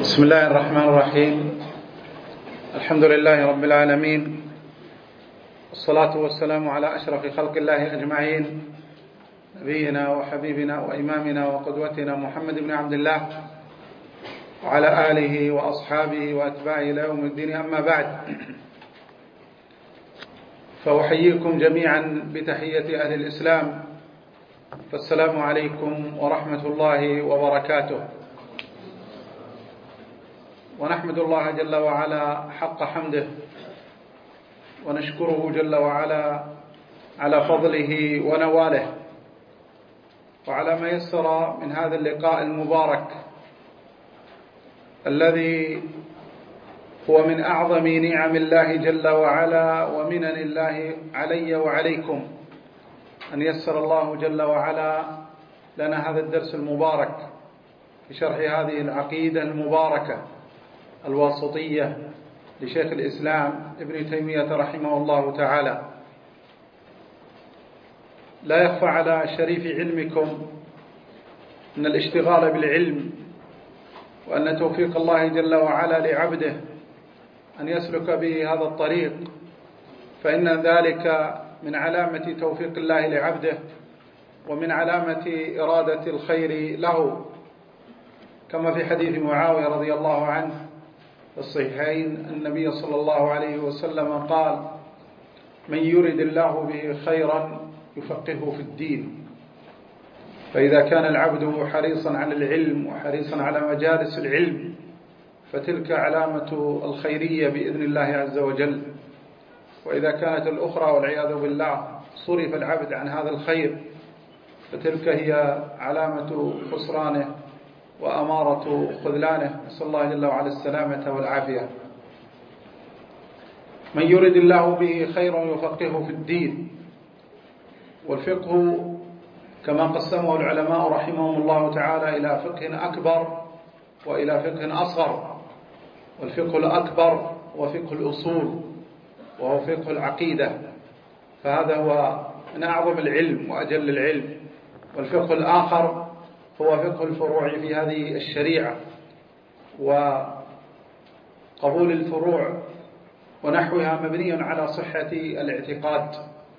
بسم الله الرحمن الرحيم. الحمد لله رب العالمين، والصلاة والسلام على أشرف خلق الله أجمعين، نبينا وحبيبنا وإمامنا وقدوتنا محمد بن عبد الله وعلى آله وأصحابه وأتباعه إلى يوم الدين. أما بعد، فأحييكم جميعا بتحية أهل الإسلام، فالسلام عليكم ورحمة الله وبركاته. ونحمد الله جل وعلا حق حمده، ونشكره جل وعلا على فضله ونواله، وعلى ما يسر من هذا اللقاء المبارك الذي هو من أعظم نعم الله جل وعلا ومنن الله علي وعليكم، أن يسر الله جل وعلا لنا هذا الدرس المبارك في شرح هذه العقيدة المباركة الواسطية لشيخ الإسلام ابن تيمية رحمه الله تعالى. لا يخفى على شريف علمكم أن الاشتغال بالعلم وأن توفيق الله جل وعلا لعبده أن يسلك به هذا الطريق، فإن ذلك من علامة توفيق الله لعبده ومن علامة إرادة الخير له، كما في حديث معاوية رضي الله عنه في الصحيحين النبي صلى الله عليه وسلم قال: من يرد الله به خيرا يفقهه في الدين. فإذا كان العبد حريصا على العلم وحريصا على مجالس العلم فتلك علامة الخيرية بإذن الله عز وجل. وإذا كانت الأخرى والعياذ بالله صرف العبد عن هذا الخير فتلك هي علامة خسرانه وأمارة خذلانه، نسأل الله جل وعلا السلامة والعافية. من يرد الله به خيرا يفقهه في الدين. والفقه كما قسمه العلماء رحمهم الله تعالى إلى فقه أكبر وإلى فقه أصغر. والفقه الأكبر هو فقه الأصول، وهو فقه العقيدة، فهذا هو من أعظم العلم وأجل العلم. والفقه الآخر هو فقه الفروع في هذه الشريعة، وقبول الفروع ونحوها مبني على صحة الاعتقاد.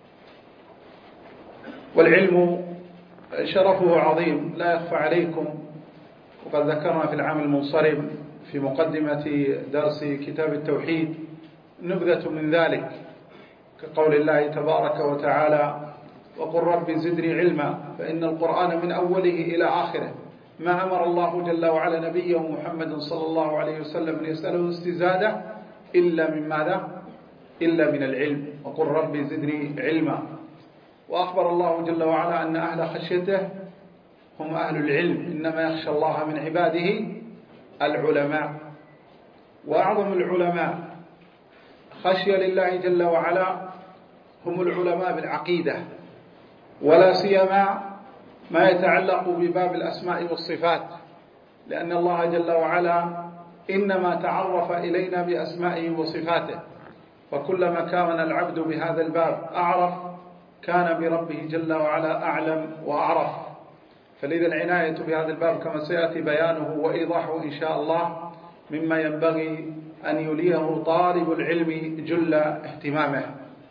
والعلم شرفه عظيم لا يخفى عليكم، وقد ذكرنا في العام المنصرم في مقدمة درس كتاب التوحيد نبذة من ذلك، كقول الله تبارك وتعالى: وقل رب زدني علما. فإن القرآن من أوله إلى آخره ما أمر الله جل وعلا نبيه محمد صلى الله عليه وسلم أن يسأله استزادة إلا من ماذا؟ إلا من العلم. وقل رب زدني علما. وأخبر الله جل وعلا أن أهل خشيته هم أهل العلم، إنما يخشى الله من عباده العلماء. وأعظم العلماء خشية لله جل وعلا هم العلماء بالعقيدة، ولا سيما ما يتعلق بباب الأسماء والصفات، لأن الله جل وعلا إنما تعرف إلينا بأسمائه وصفاته، فكلما كان العبد بهذا الباب أعرف كان بربه جل وعلا أعلم وأعرف. فلذا العناية بهذا الباب كما سيأتي بيانه وإيضاحه إن شاء الله مما ينبغي أن يليه طالب العلم جل اهتمامه.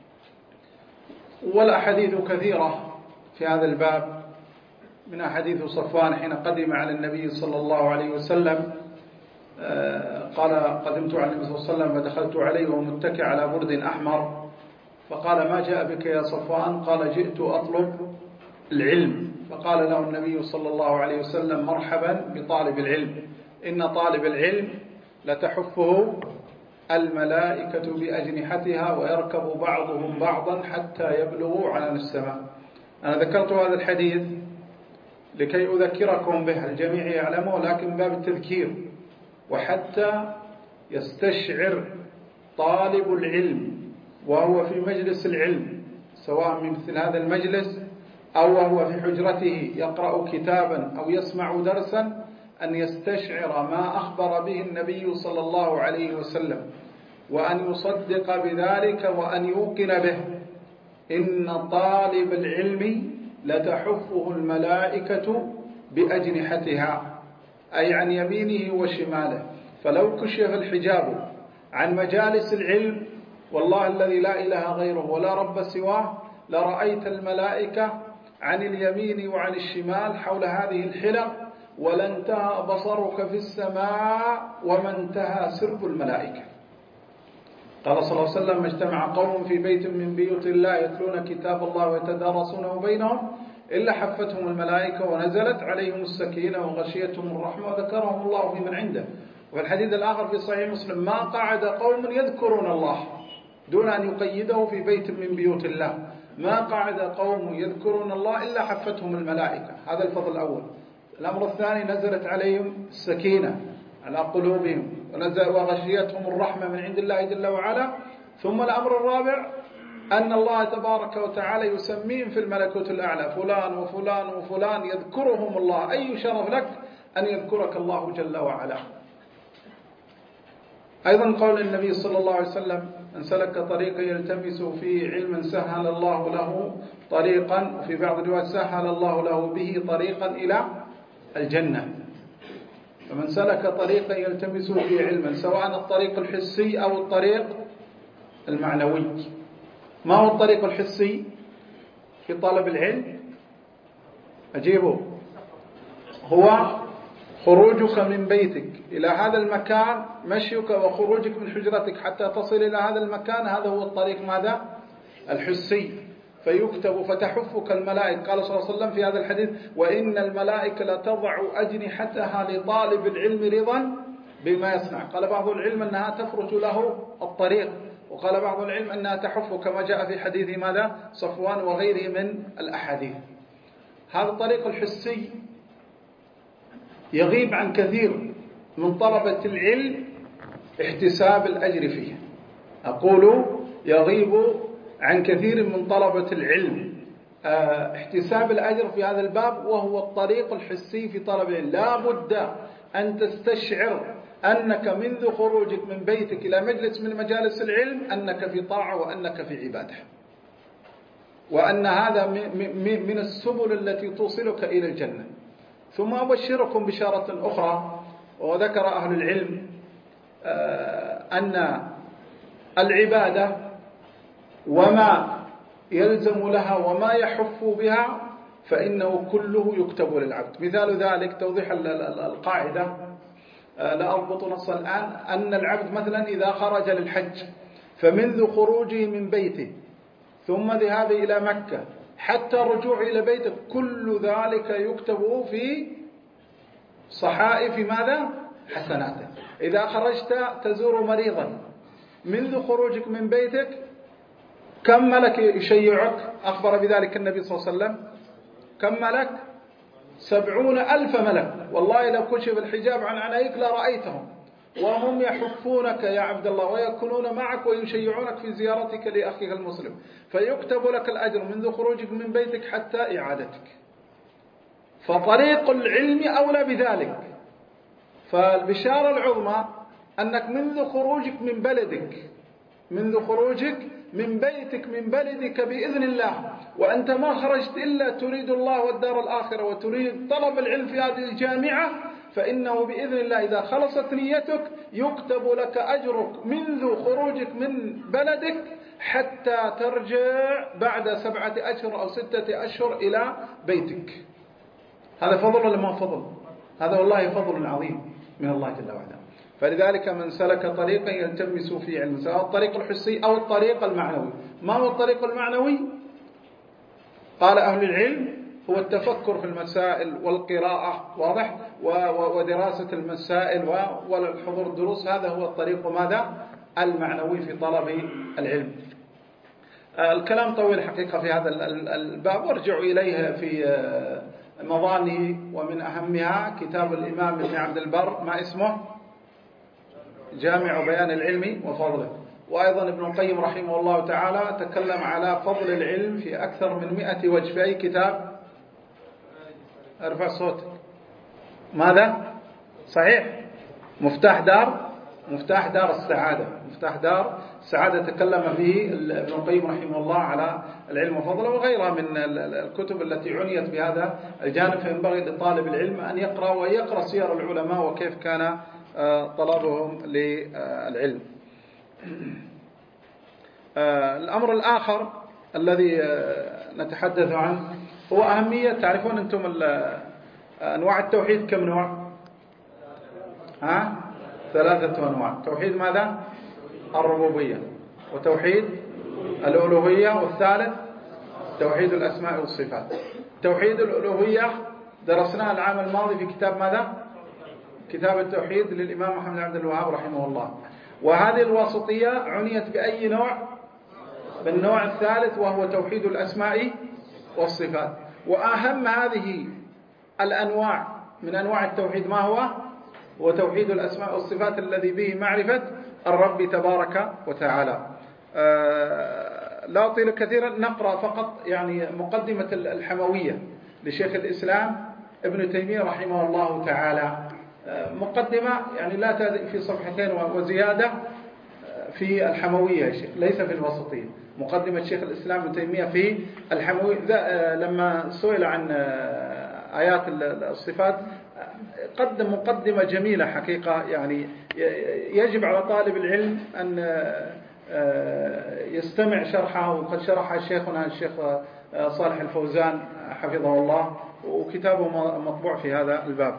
والأحاديث كثيرة في هذا الباب، من حديث صفوان حين قدم على النبي صلى الله عليه وسلم قال: قدمت على النبي صلى الله عليه وسلم فدخلت عليه وهو متكئ على برد أحمر، فقال: ما جاء بك يا صفوان؟ قال: جئت أطلب العلم. فقال له النبي صلى الله عليه وسلم: مرحبا بطالب العلم، إن طالب العلم لتحفه الملائكة بأجنحتها ويركب بعضهم بعضا حتى يبلغوا عنان السماء. أنا ذكرت هذا الحديث لكي أذكركم به، الجميع يعلمه لكن باب التذكير، وحتى يستشعر طالب العلم وهو في مجلس العلم، سواء من مثل هذا المجلس أو وهو في حجرته يقرأ كتابا أو يسمع درسا، أن يستشعر ما أخبر به النبي صلى الله عليه وسلم، وأن يصدق بذلك وأن يوقن به. إن طالب العلم لتحفه الملائكة بأجنحتها، أي عن يمينه وشماله، فلو كشف الحجاب عن مجالس العلم والله الذي لا إله غيره ولا رب سواه لرأيت الملائكة عن اليمين وعن الشمال حول هذه الحلق، ولانتهى بصرك في السماء وما انتهى سرب الملائكة. قال صلى الله عليه وسلم: اجتمع قوم في بيت من بيوت الله يتلون كتاب الله ويتدارسونه بينهم إلا حفتهم الملائكة ونزلت عليهم السكينة وغشيتهم الرحمة وذكرهم الله في من عنده. وفي الحديث الآخر في صحيح مسلم: ما قعد قوم يذكرون الله، دون أن يقيده في بيت من بيوت الله، ما قعد قوم يذكرون الله إلا حفتهم الملائكة. هذا الفضل الأول. الأمر الثاني: نزلت عليهم السكينة على قلوبهم وغشيتهم الرحمة من عند الله جل وعلا. ثم الأمر الرابع: أن الله تبارك وتعالى يسميهم في الملكوت الأعلى فلان وفلان وفلان، يذكرهم الله. أي شرف لك أن يذكرك الله جل وعلا. أيضا قول النبي صلى الله عليه وسلم: من سلك طريقا يلتمس فيه علما سهل الله له طريقا، وفي بعض الروايات: سهل الله له به طريقا إلى الجنة. فمن سلك طريقا يلتمس فيه علما، سواء الطريق الحسي أو الطريق المعنوي. ما هو الطريق الحسي في طلب العلم؟ أجيبه: هو خروجك من بيتك إلى هذا المكان، مشيك وخروجك من حجرتك حتى تصل إلى هذا المكان، هذا هو الطريق ماذا؟ الحسي. فيكتب فتحفك الملائكة. قال صلى الله عليه وسلم في هذا الحديث: وإن الملائكة لتضع أجنحتها لطالب العلم رضا بما يصنع. قال بعض العلم أنها تفرج له الطريق، وقال بعض العلم أنها تحف، كما جاء في حديث ماذا؟ صفوان وغيره من الأحاديث. هذا الطريق الحسي يغيب عن كثير من طلبة العلم احتساب الأجر فيه. أقول يغيب عن كثير من طلبة العلم احتساب الأجر في هذا الباب، وهو الطريق الحسي في طلب العلم. لا بد أن تستشعر أنك منذ خروجك من بيتك إلى مجلس من مجالس العلم أنك في طاعة وأنك في عبادة، وأن هذا من السبل التي توصلك إلى الجنة. ثم أبشركم بشارة أخرى. وذكر أهل العلم أن العبادة وما يلزم لها وما يحف بها فإنه كله يكتب للعبد. مثال ذلك توضيح القاعدة، لا أضبط نصا الآن، أن العبد مثلا إذا خرج للحج فمنذ خروجه من بيته ثم ذهابه إلى مكة حتى رجوعه إلى بيته كل ذلك يكتب في صحائف ماذا؟ حسناته. إذا خرجت تزور مريضا منذ خروجك من بيتك كم ملك يشيعك؟ أخبر بذلك النبي صلى الله عليه وسلم. كم ملك؟ 70,000 ملك. والله لو كشف الحجاب عن عينيك لرأيتهم، وهم يحفونك يا عبد الله ويكونون معك ويشيعونك في زيارتك لأخيك المسلم، فيكتب لك الأجر منذ خروجك من بيتك حتى إعادتك. فطريق العلم أولى بذلك. فالبشارة العظمى أنك منذ خروجك من بلدك، منذ خروجك من بيتك من بلدك بإذن الله، وأنت ما خرجت إلا تريد الله والدار الآخرة وتريد طلب العلم في هذه الجامعة، فإنه بإذن الله إذا خلصت نيتك يكتب لك أجرك منذ خروجك من بلدك حتى ترجع بعد 7 أشهر أو 6 أشهر إلى بيتك. هذا فضل ولا ما فضل؟ هذا والله فضل عظيم من الله جل وعلا. فلذلك من سلك طريقا يلتمس فيه علم، سواء الطريق الحسي أو الطريق المعنوي. ما هو الطريق المعنوي؟ قال أهل العلم: هو التفكر في المسائل والقراءة، واضح، ودراسة المسائل والحضور الدروس. هذا هو الطريق ماذا؟ المعنوي في طلب العلم. الكلام طويل حقيقة في هذا الباب، وارجعوا إليه في مظانه، ومن أهمها كتاب الإمام ابن عبد البر، ما اسمه؟ جامع بيان العلم وفضله. وأيضا ابن القيم رحمه الله تعالى تكلم على فضل العلم في أكثر من 100 وجه في أي كتاب؟ ارفع صوتك. ماذا؟ صحيح، مفتاح دار السعادة. مفتاح دار السعادة تكلم فيه ابن القيم رحمه الله على العلم وفضله، وغيرها من الكتب التي عنيت بهذا الجانب. فينبغي لطالب العلم أن يقرأ سير العلماء وكيف كان طلبهم للعلم. الأمر الآخر الذي نتحدث عنه هو أهمية، تعرفون أنتم أنواع التوحيد كم نوع؟ 3 أنواع. توحيد ماذا؟ الربوبية، وتوحيد الألوهية، والثالث توحيد الأسماء والصفات. توحيد الألوهية درسناه العام الماضي في كتاب ماذا؟ كتاب التوحيد للإمام محمد عبد الوهاب رحمه الله. وهذه الواسطية عنيت بأي نوع؟ بالنوع الثالث، وهو توحيد الأسماء والصفات. وأهم هذه الأنواع من أنواع التوحيد ما هو؟ هو توحيد الأسماء والصفات الذي به معرفة الرب تبارك وتعالى. لا أطيل كثيرا، نقرأ فقط يعني مقدمة الحموية لشيخ الإسلام ابن تيمية رحمه الله تعالى. مقدمة يعني لا تزيد في صفحتين وزيادة في الحموية يا شيخ، ليس في الوسطية. مقدمة شيخ الإسلام ابن تيمية في الحموية. لما سئل عن آيات الصفات قدم مقدمة جميلة حقيقة، يعني يجب على طالب العلم أن يستمع شرحه، وقد شرح شيخنا الشيخ صالح الفوزان حفظه الله، وكتابه مطبوع في هذا الباب.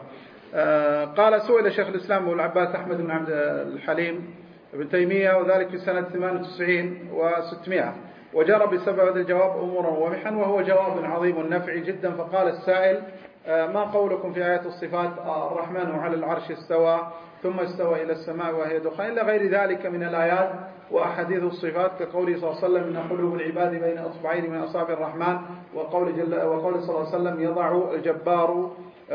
قال: سئل شيخ الإسلام أبو العباس أحمد بن عبد الحليم ابن تيمية، وذلك في سنة 98 و600، وجرى بسبب هذا الجواب أمورا ومحن، وهو جواب عظيم النفع جدا. فقال السائل: ما قولكم في آيات الصفات؟ الرحمن على العرش استوى، ثم استوى إلى السماء وهي دخان، إلى غير ذلك من الآيات وأحاديث الصفات، كقوله صلى الله عليه وسلم: إن قلوب العباد بين أصبعين من أصابع الرحمن، وقول صلى الله عليه وسلم: يضع الجبار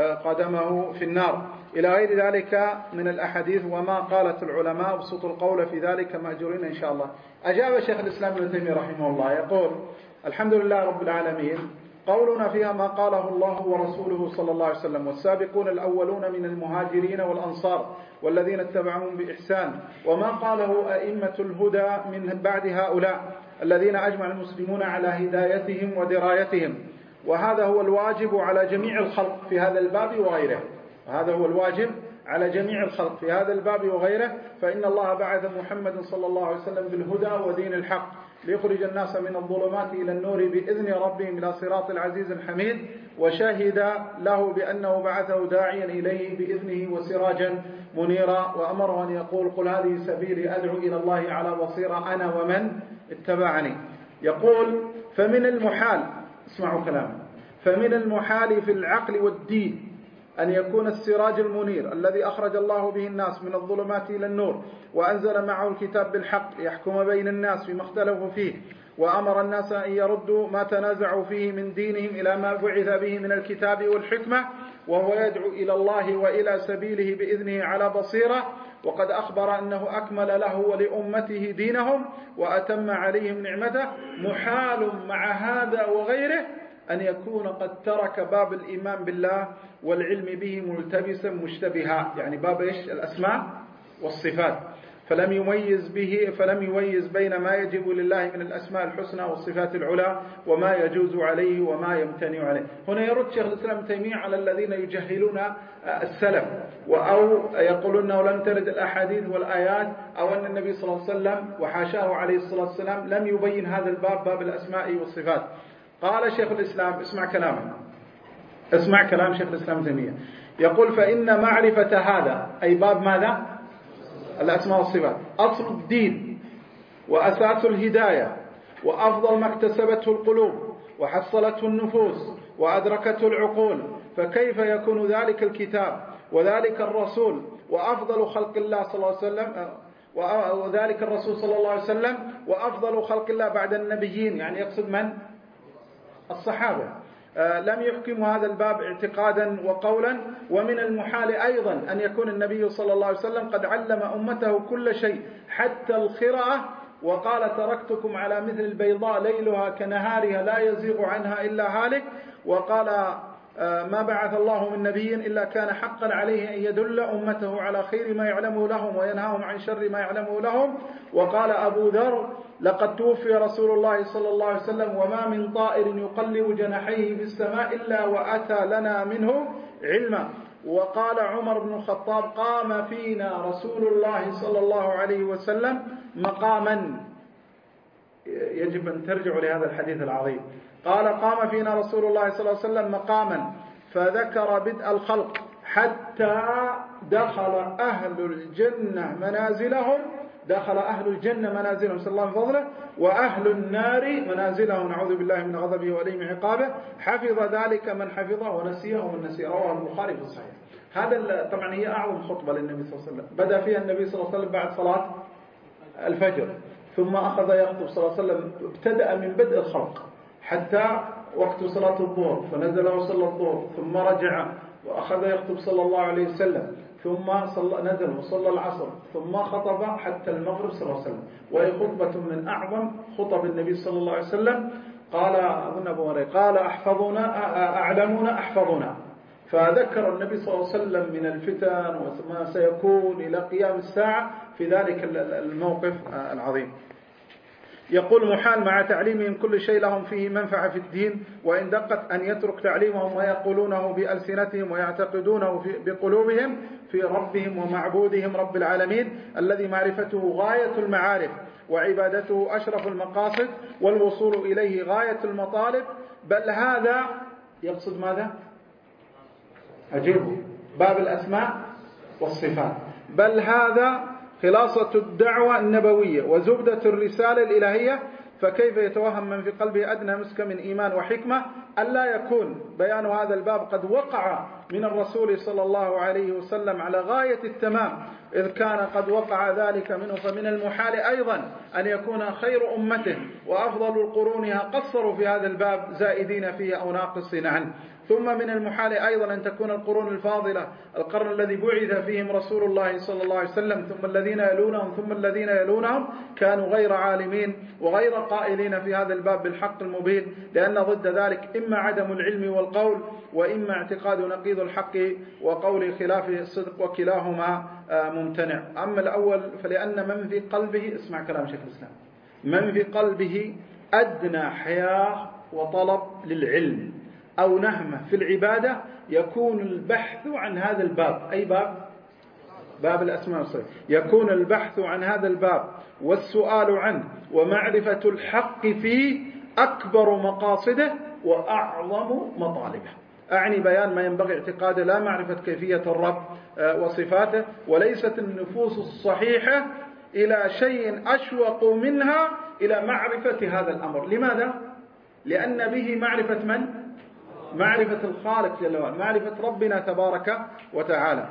قدمه في النار، إلى غير ذلك من الأحاديث. وما قالت العلماء ابسطوا القول في ذلك مأجورين إن شاء الله. أجاب شيخ الإسلام ابن تيمية رحمه الله يقول: الحمد لله رب العالمين، قولنا فيها ما قاله الله ورسوله صلى الله عليه وسلم، والسابقون الأولون من المهاجرين والأنصار والذين اتبعهم بإحسان، وما قاله أئمة الهدى من بعد هؤلاء الذين أجمع المسلمون على هدايتهم ودرايتهم. وهذا هو الواجب على جميع الخلق في هذا الباب وغيره. وهذا هو الواجب على جميع الخلق في هذا الباب وغيره. فإن الله بعث محمد صلى الله عليه وسلم بالهدى ودين الحق ليخرج الناس من الظلمات إلى النور بإذن ربهم إلى صراط العزيز الحميد، وشهد له بأنه بعثه داعيا إليه بإذنه وسراجا منيرا، وأمره أن يقول: قل هذه سبيلي أدعو إلى الله على بصيرة أنا ومن اتبعني. يقول: فمن المحال، اسمعوا كلامه، فمن المحال في العقل والدين أن يكون السراج المنير الذي أخرج الله به الناس من الظلمات إلى النور، وأنزل معه الكتاب بالحق يحكم بين الناس فيما اختلفوا فيه، وأمر الناس أن يردوا ما تنازعوا فيه من دينهم إلى ما بعث به من الكتاب والحكمة، وهو يدعو إلى الله وإلى سبيله بإذنه على بصيرة. وقد أخبر أنه أكمل له ولأمته دينهم وأتم عليهم نعمته. محال مع هذا وغيره أن يكون قد ترك باب الإيمان بالله والعلم به ملتبسا مشتبها، يعني باب إيش؟ الأسماء والصفات، فلم يميز بين ما يجب لله من الأسماء الحسنى والصفات العلى وما يجوز عليه وما يمتنع عليه. هنا يرد شيخ الإسلام ابن تيمية على الذين يجهلون السلف، أو يقولون أنه لم ترد الأحاديث والآيات، أو أن النبي صلى الله عليه وسلم وحاشاه عليه الصلاة والسلام لم يبين هذا الباب، باب الأسماء والصفات. قال شيخ الإسلام، اسمع كلام شيخ الإسلام ابن تيمية، يقول: فإن معرفة هذا، أي باب ماذا؟ الأسماء والصفات، أصل الدين وأساس الهداية، وأفضل ما اكتسبته القلوب وحصلته النفوس وأدركته العقول، فكيف يكون ذلك الكتاب وذلك الرسول وأفضل خلق الله صلى الله عليه وسلم، وذلك الرسول صلى الله عليه وسلم وأفضل خلق الله بعد النبيين، يعني يقصد من؟ الصحابة، لم يحكموا هذا الباب اعتقادا وقولا. ومن المحال أيضا أن يكون النبي صلى الله عليه وسلم قد علم أمته كل شيء حتى القراءة، وقال: تركتكم على مثل البيضاء ليلها كنهارها لا يزيغ عنها إلا هالك. وقال: ما بعث الله من نبي إلا كان حقا عليه أن يدل أمته على خير ما يعلمه لهم وينهاهم عن شر ما يعلمه لهم. وقال أبو ذر: لقد توفي رسول الله صلى الله عليه وسلم وما من طائر يقلب جناحيه في السماء إلا وأتى لنا منه علما. وقال عمر بن الخطاب: قام فينا رسول الله صلى الله عليه وسلم مقاما. يجب أن ترجعوا لهذا الحديث العظيم. قال: قام فينا رسول الله صلى الله عليه وسلم مقاما فذكر بدء الخلق حتى دخل أهل الجنة منازلهم، دخل أهل الجنة منازلهم صلى الله عليه وسلم، وأهل النار منازلهم نعوذ بالله من غضبه وأليم عقابه، حفظ ذلك من حفظه ونسيه من نسيه. رواه البخاري في الصحيح. هذا طبعا هي أعظم خطبة للنبي صلى الله عليه وسلم، بدأ فيها النبي صلى الله عليه وسلم بعد صلاة الفجر، ثم أخذ يخطب صلى الله عليه وسلم، ابتدأ من بدء الخلق حتى وقت صلاة الظهر، فنزل وصلى الظهر، ثم رجع وأخذ يخطب صلى الله عليه وسلم، ثم نزل وصلى العصر، ثم خطب حتى المغرب صلى الله عليه وسلم. وهي خطبة من أعظم خطب النبي صلى الله عليه وسلم. قال أظن أبو هريرة قال: أعلمنا أحفظنا. فذكر النبي صلى الله عليه وسلم من الفتن وما سيكون إلى قيام الساعة في ذلك الموقف العظيم. يقول: محال مع تعليمهم كل شيء لهم فيه منفعة في الدين، وإن دقت أن يترك تعليمهم ويقولونه بألسنتهم ويعتقدونه بقلوبهم في ربهم ومعبودهم رب العالمين الذي معرفته غاية المعارف وعبادته أشرف المقاصد والوصول إليه غاية المطالب، بل هذا يقصد ماذا؟ أجيبه، باب الأسماء والصفات. بل هذا خلاصة الدعوة النبوية وزبدة الرسالة الإلهية، فكيف يتوهم من في قلبه أدنى مسك من إيمان وحكمة ألا يكون بيان هذا الباب قد وقع من الرسول صلى الله عليه وسلم على غاية التمام، إذ كان قد وقع ذلك منه. فمن المحال أيضا أن يكون خير أمته وأفضل قرونها قصروا في هذا الباب زائدين فيه أو ناقصين عنه. ثم من المحال أيضا أن تكون القرون الفاضلة، القرن الذي بعث فيهم رسول الله صلى الله عليه وسلم، ثم الذين يلونهم ثم الذين يلونهم، كانوا غير عالمين وغير قائلين في هذا الباب بالحق المبين، لأن ضد ذلك إما عدم العلم والقول، وإما اعتقاد نقيض الحق وقول خلاف الصدق، وكلاهما ممتنع. أما الأول فلأن من في قلبه، اسمع كلام شيخ الإسلام، من في قلبه أدنى حياة وطلب للعلم أو نهمة في العبادة يكون البحث عن هذا الباب. أي باب؟ باب الأسماء والصفات. يكون البحث عن هذا الباب والسؤال عنه ومعرفة الحق فيه أكبر مقاصده وأعظم مطالبه. أعني بيان ما ينبغي اعتقاده، لا معرفة كيفية الرب وصفاته. وليست النفوس الصحيحة إلى شيء أشوق منها إلى معرفة هذا الأمر. لماذا؟ لأن به معرفة من؟ معرفة الخالق جل وعلا، معرفة ربنا تبارك وتعالى.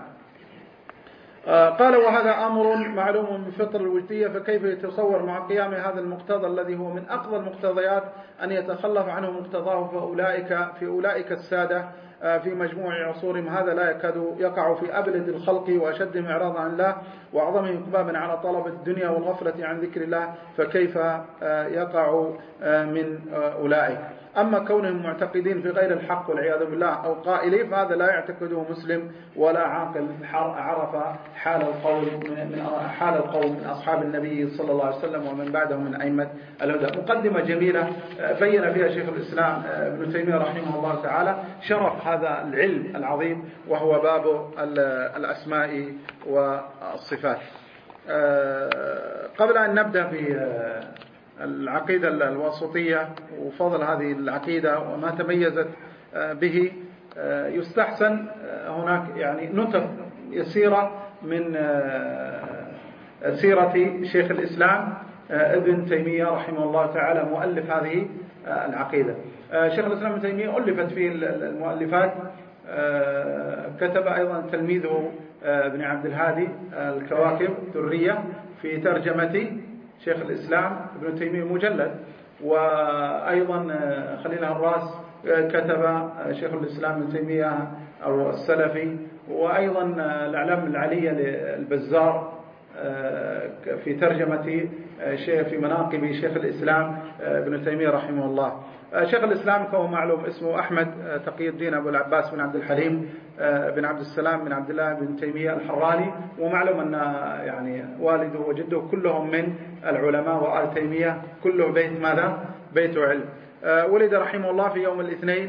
قال: وهذا أمر معلوم بفطر الوجدية، فكيف يتصور مع قيام هذا المقتضى الذي هو من أقضى المقتضيات أن يتخلف عنه مقتضاه في أولئك السادة في مجموع عصورهم؟ هذا لا يكاد يقع في أبلد الخلق وأشدهم إعراضا عن الله وأعظمهم إقبالا على طلب الدنيا والغفلة عن ذكر الله، فكيف يقع من أولئك؟ أما كونهم معتقدين في غير الحق والعياذ بالله أو قائلين، فهذا لا يعتقده مسلم ولا عاقل عرف حال القوم من أصحاب النبي صلى الله عليه وسلم ومن بعدهم من أئمة الهدى. مقدمة جميلة بين فيها شيخ الإسلام ابن تيمية رحمه الله تعالى شرف هذا العلم العظيم وهو باب الأسماء والصفات. قبل أن نبدأ في العقيدة الواسطية وفضل هذه العقيدة وما تميزت به، يستحسن هناك يعني نتف يسيرة من سيرة شيخ الإسلام ابن تيمية رحمه الله تعالى مؤلف هذه العقيدة. شيخ الإسلام ابن تيمية ألفت فيه المؤلفات، كتب أيضا تلميذه ابن عبد الهادي الكواكب الدرية في ترجمة شيخ الإسلام ابن تيمية مجلد، وأيضا خليل الراس كتب شيخ الإسلام ابن تيمية أو السلفي، وأيضا الأعلام العلية للبزار في ترجمة في مناقب شيخ الإسلام ابن تيمية رحمه الله. شيخ الإسلام كما معلوم اسمه أحمد تقي الدين أبو العباس بن عبد الحليم بن عبد السلام بن عبد الله بن تيمية الحراني، ومعلوم أن يعني والده وجده كلهم من العلماء، وآل تيمية كله بيت ماذا؟ بيت علم. ولد رحمه الله في يوم الاثنين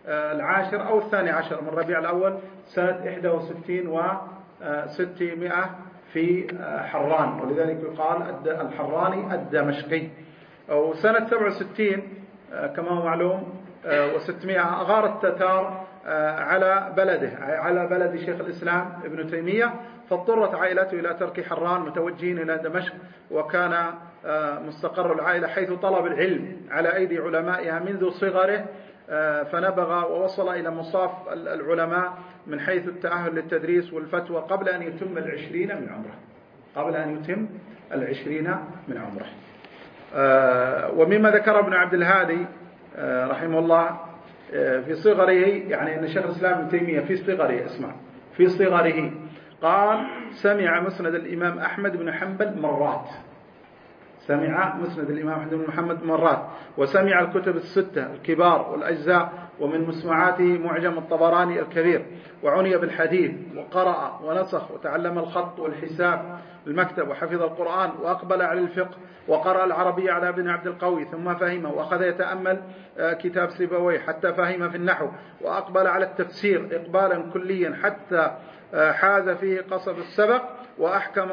العاشر أو 12 من ربيع الأول سنة 61 و600 في حران، ولذلك يقال الحراني الدمشقي. وسنة 67 كما هو معلوم و600 أغار التتار على بلده، على بلد شيخ الإسلام ابن تيمية، فاضطرت عائلته إلى ترك حران متوجهين إلى دمشق، وكان مستقر العائلة حيث طلب العلم على أيدي علمائها منذ صغره، فنبغ ووصل إلى مصاف العلماء من حيث التأهل للتدريس والفتوى قبل أن يتم 20 من عمره، قبل أن يتم 20 من عمره. ومما ذكر ابن عبد الهادي رحمه الله في صغره، يعني أن شيخ الإسلام ابن تيمية في صغره، في صغره قال سمع مسند الإمام أحمد بن حنبل مرات، سمع مسند الإمام أحمد بن محمد مرات، وسمع الكتب الستة الكبار والأجزاء، ومن مسموعاته معجم الطبراني الكبير، وعني بالحديث وقرأ ونسخ وتعلم الخط والحساب المكتب، وحفظ القرآن، وأقبل على الفقه، وقرأ العربية على ابن عبد القوي ثم فهمه، وأخذ يتأمل كتاب سيبويه حتى فهم في النحو، وأقبل على التفسير إقبالا كليا حتى حاز فيه قصب السبق، وأحكم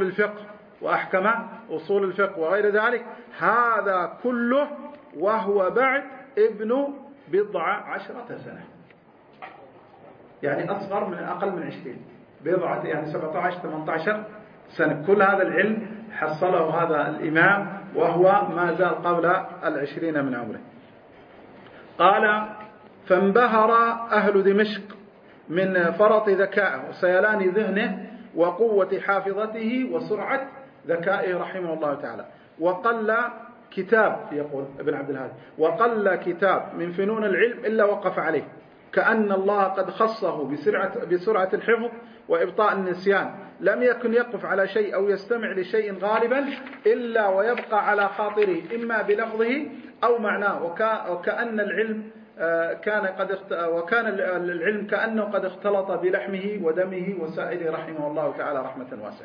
أصول الفقه وغير ذلك. هذا كله وهو بعد ابن 10 سنة، يعني أصغر من أقل من 20 بضعة، يعني 17-18 سنة. كل هذا العلم حصله هذا الإمام وهو ما زال قبل 20 من عمره. قال فانبهر أهل دمشق من فرط ذكائه وسيلان ذهنه وقوة حافظته وسرعة ذكائه رحمه الله تعالى. وقل كتاب، يقول ابن عبد الهادي، وقل كتاب من فنون العلم إلا وقف عليه، كأن الله قد خصه بسرعة الحفظ وإبطاء النسيان، لم يكن يقف على شيء أو يستمع لشيء غالبا إلا ويبقى على خاطره إما بلفظه أو معناه، وكأن العلم وكان العلم كأنه قد اختلط بلحمه ودمه وسائله رحمه الله تعالى رحمة واسعة.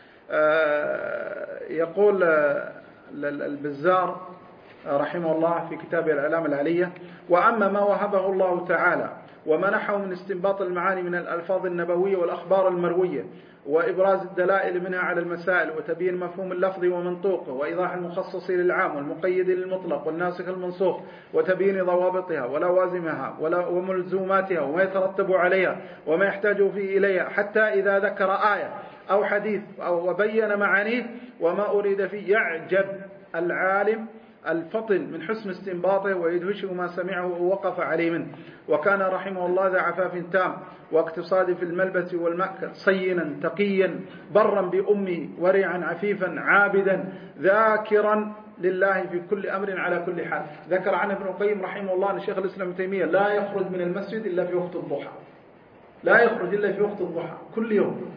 يقول البزار رحمه الله في كتابه الإعلام العلية: وأما ما وهبه الله تعالى ومنحه من استنباط المعاني من الألفاظ النبوية والأخبار المروية، وإبراز الدلائل منها على المسائل، وتبيين مفهوم اللفظ ومنطوقه، وإيضاح المخصص للعام والمقيد للمطلق والناسخ المنسوخ، وتبيين ضوابطها ولوازمها وملزوماتها وما يترتب عليها وما يحتاج فيه إليها، حتى إذا ذكر آية أو حديث وبين معانيه وما أريد فيه يعجب العالم الفطن من حسن استنباطه ويدهشه ما سمعه ووقف عليه منه. وكان رحمه الله ذا عفاف تام واقتصاد في الملبس والمأكل، صينا تقيا برا بأمه، ورعا عفيفا عابدا ذاكرا لله في كل أمر على كل حال. ذكر عنه ابن القيم رحمه الله أن شيخ الإسلام ابن تيمية لا يخرج من المسجد إلا في وقت الضحى، لا يخرج إلا في وقت الضحى كل يوم.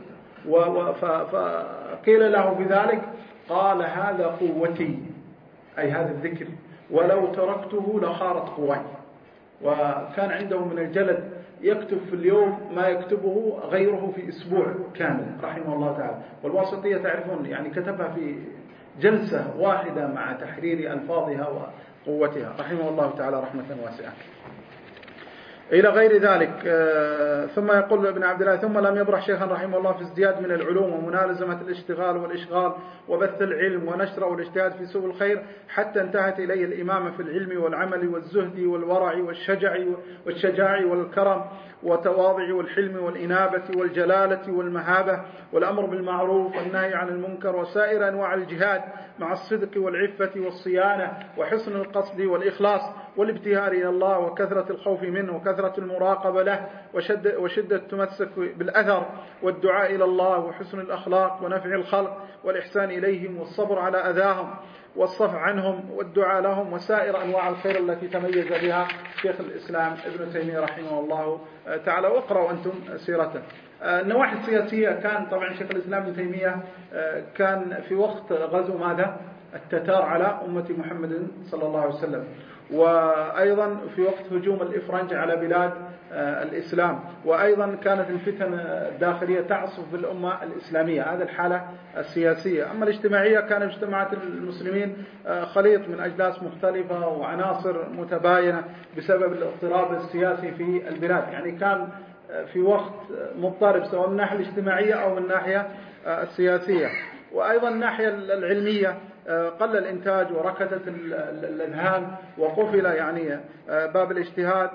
فقيل له بذلك قال: هذا قوتي، أي هذا الذكر، ولو تركته لخارت قواي. وكان عنده من الجلد يكتب في اليوم ما يكتبه غيره في أسبوع كامل رحمه الله تعالى. والواسطية تعرفون يعني كتبها في جلسة واحدة مع تحرير ألفاظها وقوتها رحمه الله تعالى رحمة واسعة. إلى غير ذلك. ثم يقول ابن عبد الله: ثم لم يبرح شيخا رحمه الله في ازدياد من العلوم ومنالزمة الاشتغال والإشغال وبث العلم ونشره والاجتهاد في سبل الخير، حتى انتهت إليه الإمامة في العلم والعمل والزهد والورع والشجاع والكرم والتواضع والحلم والإنابة والجلالة والمهابة والأمر بالمعروف والنهي عن المنكر وسائر أنواع الجهاد مع الصدق والعفة والصيانة وحسن القصد والإخلاص والابتهار إلى الله وكثرة الخوف منه وكثرة المراقبة له وشدة التمسك بالأثر والدعاء إلى الله وحسن الأخلاق ونفع الخلق والإحسان إليهم والصبر على أذاهم والصف عنهم والدعاء لهم وسائر أنواع الخير التي تميز بها شيخ الإسلام ابن تيمية رحمه الله تعالى. واقرأوا أنتم سيرته. النواحي السياسية كان طبعا شيخ الإسلام ابن تيمية كان في وقت غزو ماذا؟ التتار على أمة محمد صلى الله عليه وسلم، وأيضا في وقت هجوم الإفرنج على بلاد الإسلام، وأيضا كانت الفتن الداخلية تعصف بالأمة الإسلامية. هذه الحالة السياسية. أما الاجتماعية، كان اجتماعات المسلمين خليط من أجناس مختلفة وعناصر متباينة بسبب الاضطراب السياسي في البلاد، يعني كان في وقت مضطرب سواء من الناحية الاجتماعية أو من الناحية السياسية. وأيضا الناحية العلمية قل الإنتاج وركدت الأذهان وقفل يعني باب الاجتهاد،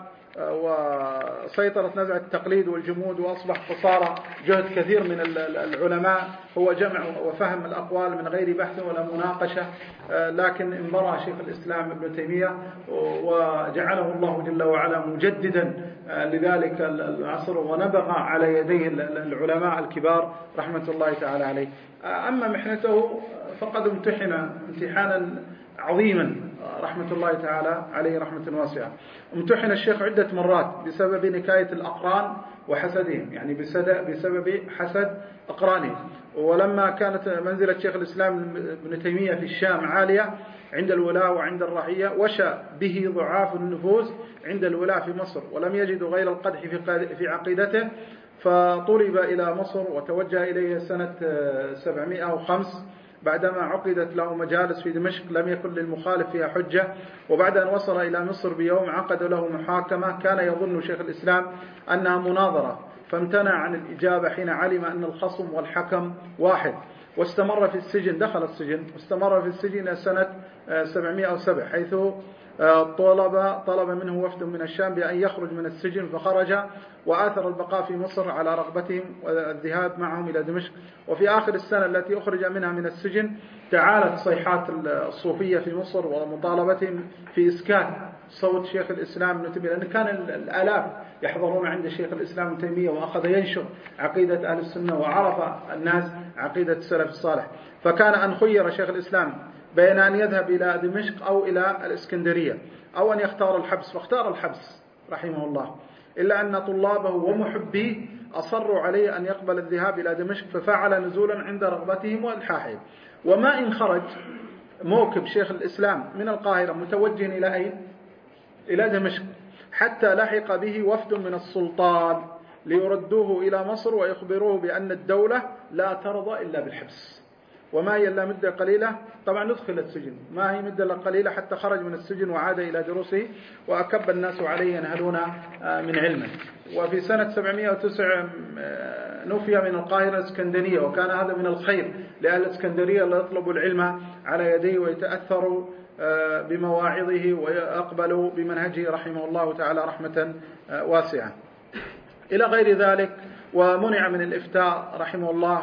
وسيطرت نزعة التقليد والجمود، وأصبح قصارى جهد كثير من العلماء هو جمع وفهم الأقوال من غير بحث ولا مناقشة. لكن انبرى شيخ الإسلام ابن تيمية وجعله الله جل وعلا مجددا لذلك العصر، ونبغى على يديه العلماء الكبار رحمة الله تعالى عليه. أما محنته فقد امتحن امتحانا عظيما رحمة الله تعالى عليه رحمة واسعة. امتحن الشيخ عدة مرات بسبب نكاية الأقران وحسدهم، يعني بسبب حسد أقرانهم. ولما كانت منزلة شيخ الإسلام ابن تيمية في الشام عالية عند الولاة وعند الرعية، وشى به ضعاف النفوس عند الولاة في مصر، ولم يجدوا غير القدح في عقيدته، فطلب إلى مصر وتوجه إليه سنة 705 بعدما عقدت له مجالس في دمشق لم يكن للمخالف فيها حجة. وبعد أن وصل إلى مصر بيوم عقد له محاكمة، كان يظن شيخ الإسلام أنها مناظرة، فامتنع عن الإجابة حين علم أن الخصم والحكم واحد، واستمر في السجن. دخل السجن واستمر في السجن سنة 707، حيث طلب منه وفد من الشام بأن يخرج من السجن، فخرج وآثر البقاء في مصر على رغبتهم والذهاب معهم إلى دمشق. وفي آخر السنة التي أخرج منها من السجن تعالت صيحات الصوفية في مصر ومطالبتهم في إسكات صوت شيخ الإسلام ابن تيمية، لأن كان الآلاف يحضرون عند شيخ الإسلام ابن تيمية، وأخذ ينشر عقيدة أهل السنة وعرف الناس عقيدة السلف الصالح. فكان أن خير شيخ الإسلام بين أن يذهب إلى دمشق أو إلى الإسكندرية أو أن يختار الحبس، فاختار الحبس رحمه الله، إلا أن طلابه ومحبيه أصروا عليه أن يقبل الذهاب إلى دمشق، ففعل نزولا عند رغبتهم وإلحاحهم. وما إن خرج موكب شيخ الإسلام من القاهرة متوجه إلى أين؟ إلى دمشق، حتى لحق به وفد من السلطان ليردوه إلى مصر ويخبروه بأن الدولة لا ترضى إلا بالحبس. وما هي إلا مدة قليلة، طبعا ندخل السجن، ما هي مدة قليلة حتى خرج من السجن وعاد إلى دروسه، وأكب الناس عليه ينهلون من علمه. وفي سنة 709 نفي من القاهرة الإسكندرية، وكان هذا من الخير لأهل الإسكندرية اللي يطلبوا العلم على يديه ويتأثروا بمواعظه ويقبلوا بمنهجه رحمه الله تعالى رحمة واسعة إلى غير ذلك. ومنع من الإفتاء رحمه الله،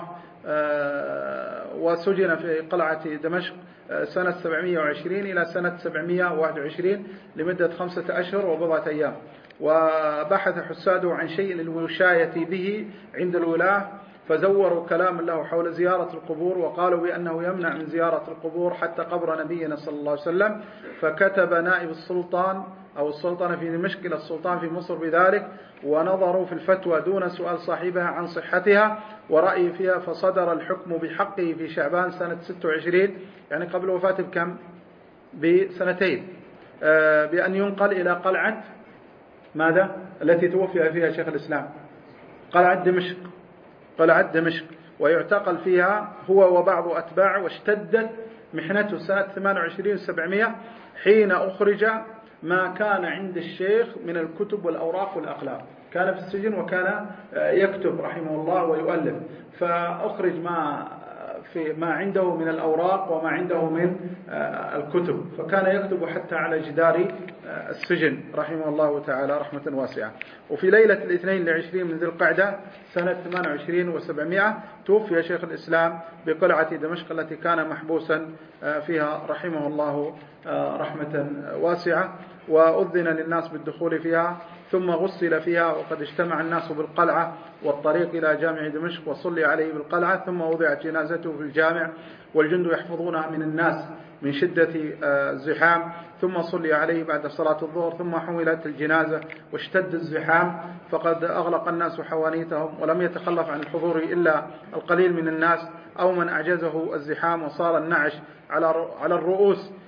وسجن في قلعة دمشق سنة 720 إلى سنة 721 لمدة 5 أشهر وبضعة أيام. وبحث حساده عن شيء للوشاية به عند الولاة، فزوروا كلام له حول زيارة القبور، وقالوا بأنه يمنع من زيارة القبور حتى قبر نبينا صلى الله عليه وسلم. فكتب نائب السلطان أو السلطنة في دمشق إلى السلطان في مصر بذلك، ونظروا في الفتوى دون سؤال صاحبها عن صحتها ورأي فيها، فصدر الحكم بحقه في شعبان سنة 26، يعني قبل وفاته بكم؟ بسنتين، بأن ينقل إلى قلعة ماذا؟ التي توفي فيها شيخ الإسلام، قلعة دمشق، قلعة دمشق، ويعتقل فيها هو وبعض أتباعه. واشتدت محنته سنة 28 700 حين أخرج ما كان عند الشيخ من الكتب والأوراق والأقلام. كان في السجن وكان يكتب رحمه الله ويؤلف، فأخرج ما عنده من الأوراق وما عنده من الكتب، فكان يكتب حتى على جدار السجن رحمه الله تعالى رحمة واسعة. وفي ليلة الاثنين 20 من ذي القعدة سنة 28 و700 توفي شيخ الإسلام بقلعة دمشق التي كان محبوسا فيها رحمه الله رحمة واسعة. وأذن للناس بالدخول فيها، ثم غسل فيها، وقد اجتمع الناس بالقلعة والطريق إلى جامع دمشق، وصلي عليه بالقلعة، ثم وضعت جنازته في الجامع والجند يحفظونها من الناس من شدة الزحام، ثم صلي عليه بعد صلاة الظهر، ثم حملت الجنازة واشتد الزحام، فقد أغلق الناس حوانيتهم، ولم يتخلف عن الحضور إلا القليل من الناس أو من أعجزه الزحام، وصار النعش على الرؤوس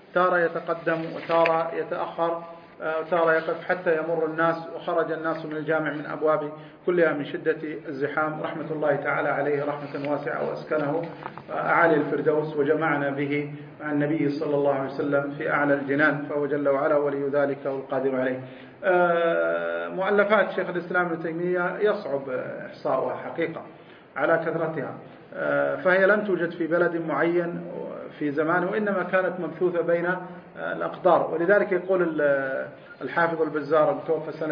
تارة يتقدم وتارة يتأخر، تارة يقف حتى يمر الناس، وخرج الناس من الجامع من أبوابه كلها من شدة الزحام، رحمة الله تعالى عليه رحمة واسعة، وأسكنه أعالي الفردوس، وجمعنا به مع النبي صلى الله عليه وسلم في أعلى الجنان، فهو جل وعلا ولي ذلك والقادر عليه. مؤلفات شيخ الإسلام ابن تيمية يصعب إحصاؤها حقيقة على كثرتها، فهي لم توجد في بلد معين في زمانه، وإنما كانت مبثوثة بين الأقطار. ولذلك يقول الحافظ البزار المتوفى سنة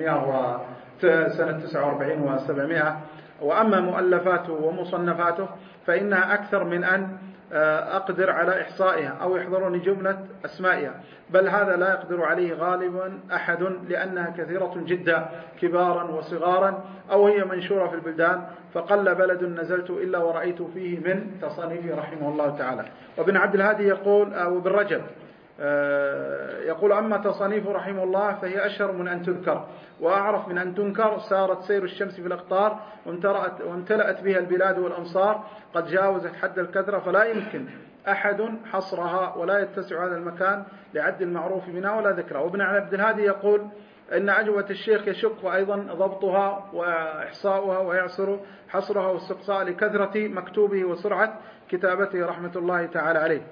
49 و700، وأما مؤلفاته ومصنفاته فإنها أكثر من أن أقدر على إحصائها أو يحضرني جملة أسمائها، بل هذا لا يقدر عليه غالبا أحد، لأنها كثيرة جدا كبارا وصغارا، أو هي منشورة في البلدان، فقل بلد نزلت إلا ورأيت فيه من تصانيفه رحمه الله تعالى. وابن عبد الهادي يقول، أو ابن رجب يقول: أما تصانيفه رحمه الله فهي أشهر من أن تذكر وأعرف من أن تنكر، سارت سير الشمس في الأقطار وامتلأت بها البلاد والأمصار، قد جاوزت حد الكثرة، فلا يمكن أحد حصرها، ولا يتسع هذا المكان لعد المعروف منها ولا ذكرها. وابن عبد الهادي يقول إن عجوة الشيخ يشق أيضا ضبطها وإحصاؤها، ويعسر حصرها واستقصاء لكثرة مكتوبه وسرعة كتابته رحمة الله تعالى عليه،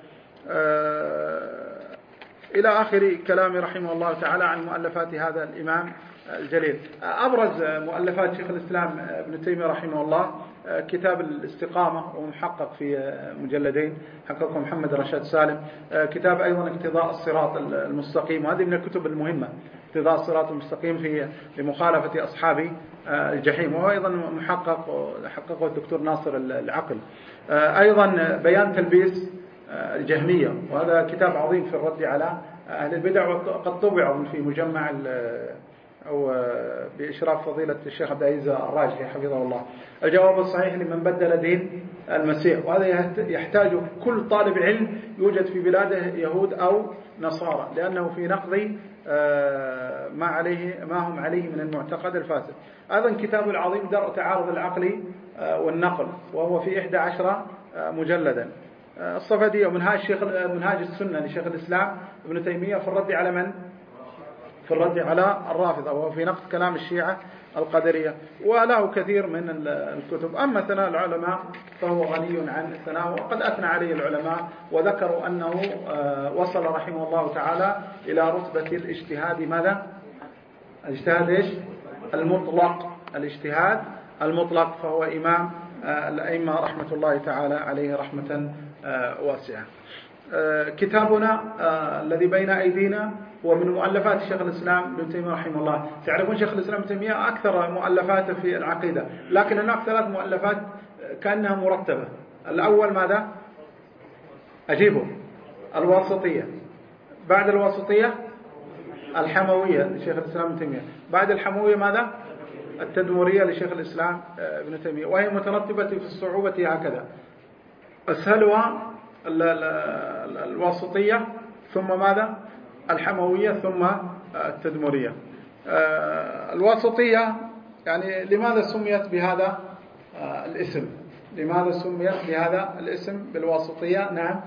إلى آخر كلام رحمه الله تعالى عن مؤلفات هذا الإمام الجليل. أبرز مؤلفات شيخ الإسلام ابن تيمية رحمه الله كتاب الاستقامة، ومحقق في مجلدين، حققه محمد رشاد سالم. كتاب أيضا اقتضاء الصراط المستقيم، وهذه من الكتب المهمة، اقتضاء الصراط المستقيم في لمخالفة أصحاب الجحيم، وهو أيضا محقق، حققه الدكتور ناصر العقل. أيضا بيان تلبيس الجهمية، وهذا كتاب عظيم في الرد على أهل البدع، وقد طبع في مجمع أو بإشراف فضيلة الشيخ عبد العزيز الراجحي حفظه الله. الجواب الصحيح لمن بدل دين المسيح، وهذا يحتاج كل طالب علم يوجد في بلاده يهود أو نصارى، لأنه في نقض ما هم عليه من المعتقد الفاسد. أيضا كتاب العظيم درء تعارض العقل والنقل، وهو في 11 مجلدا. الصفدي ومنهاج السنة لشيخ الإسلام ابن تيمية في الرد على من؟ في الرد على الرافضة، وهو في نقد كلام الشيعة القدرية، وله كثير من الكتب. أما ثناء العلماء فهو غني عن الثناء، وقد أثنى عليه العلماء وذكروا أنه وصل رحمه الله تعالى إلى رتبة الاجتهاد. ماذا؟ الاجتهاد إيش؟ المطلق، الاجتهاد المطلق، فهو إمام الأئمة رحمة الله تعالى عليه رحمة واسعة. كتابنا الذي بين أيدينا هو من مؤلفات شيخ الإسلام ابن تيمية رحمه الله. تعرفون شيخ الإسلام ابن تيمية أكثر مؤلفاته في العقيدة، لكن هناك 3 مؤلفات كأنها مرتبة. الأول ماذا؟ أجيبه، الواسطية، بعد الواسطية الحموية لشيخ الإسلام ابن تيمية، بعد الحموية ماذا؟ التدمرية لشيخ الإسلام ابن تيمية، وهي مترتبة في الصعوبة هكذا: أسهلها الواسطية، ثم ماذا؟ الحموية، ثم التدمرية. الواسطية يعني لماذا سميت بهذا الاسم؟ لماذا سميت بهذا الاسم بالواسطية؟ نعم،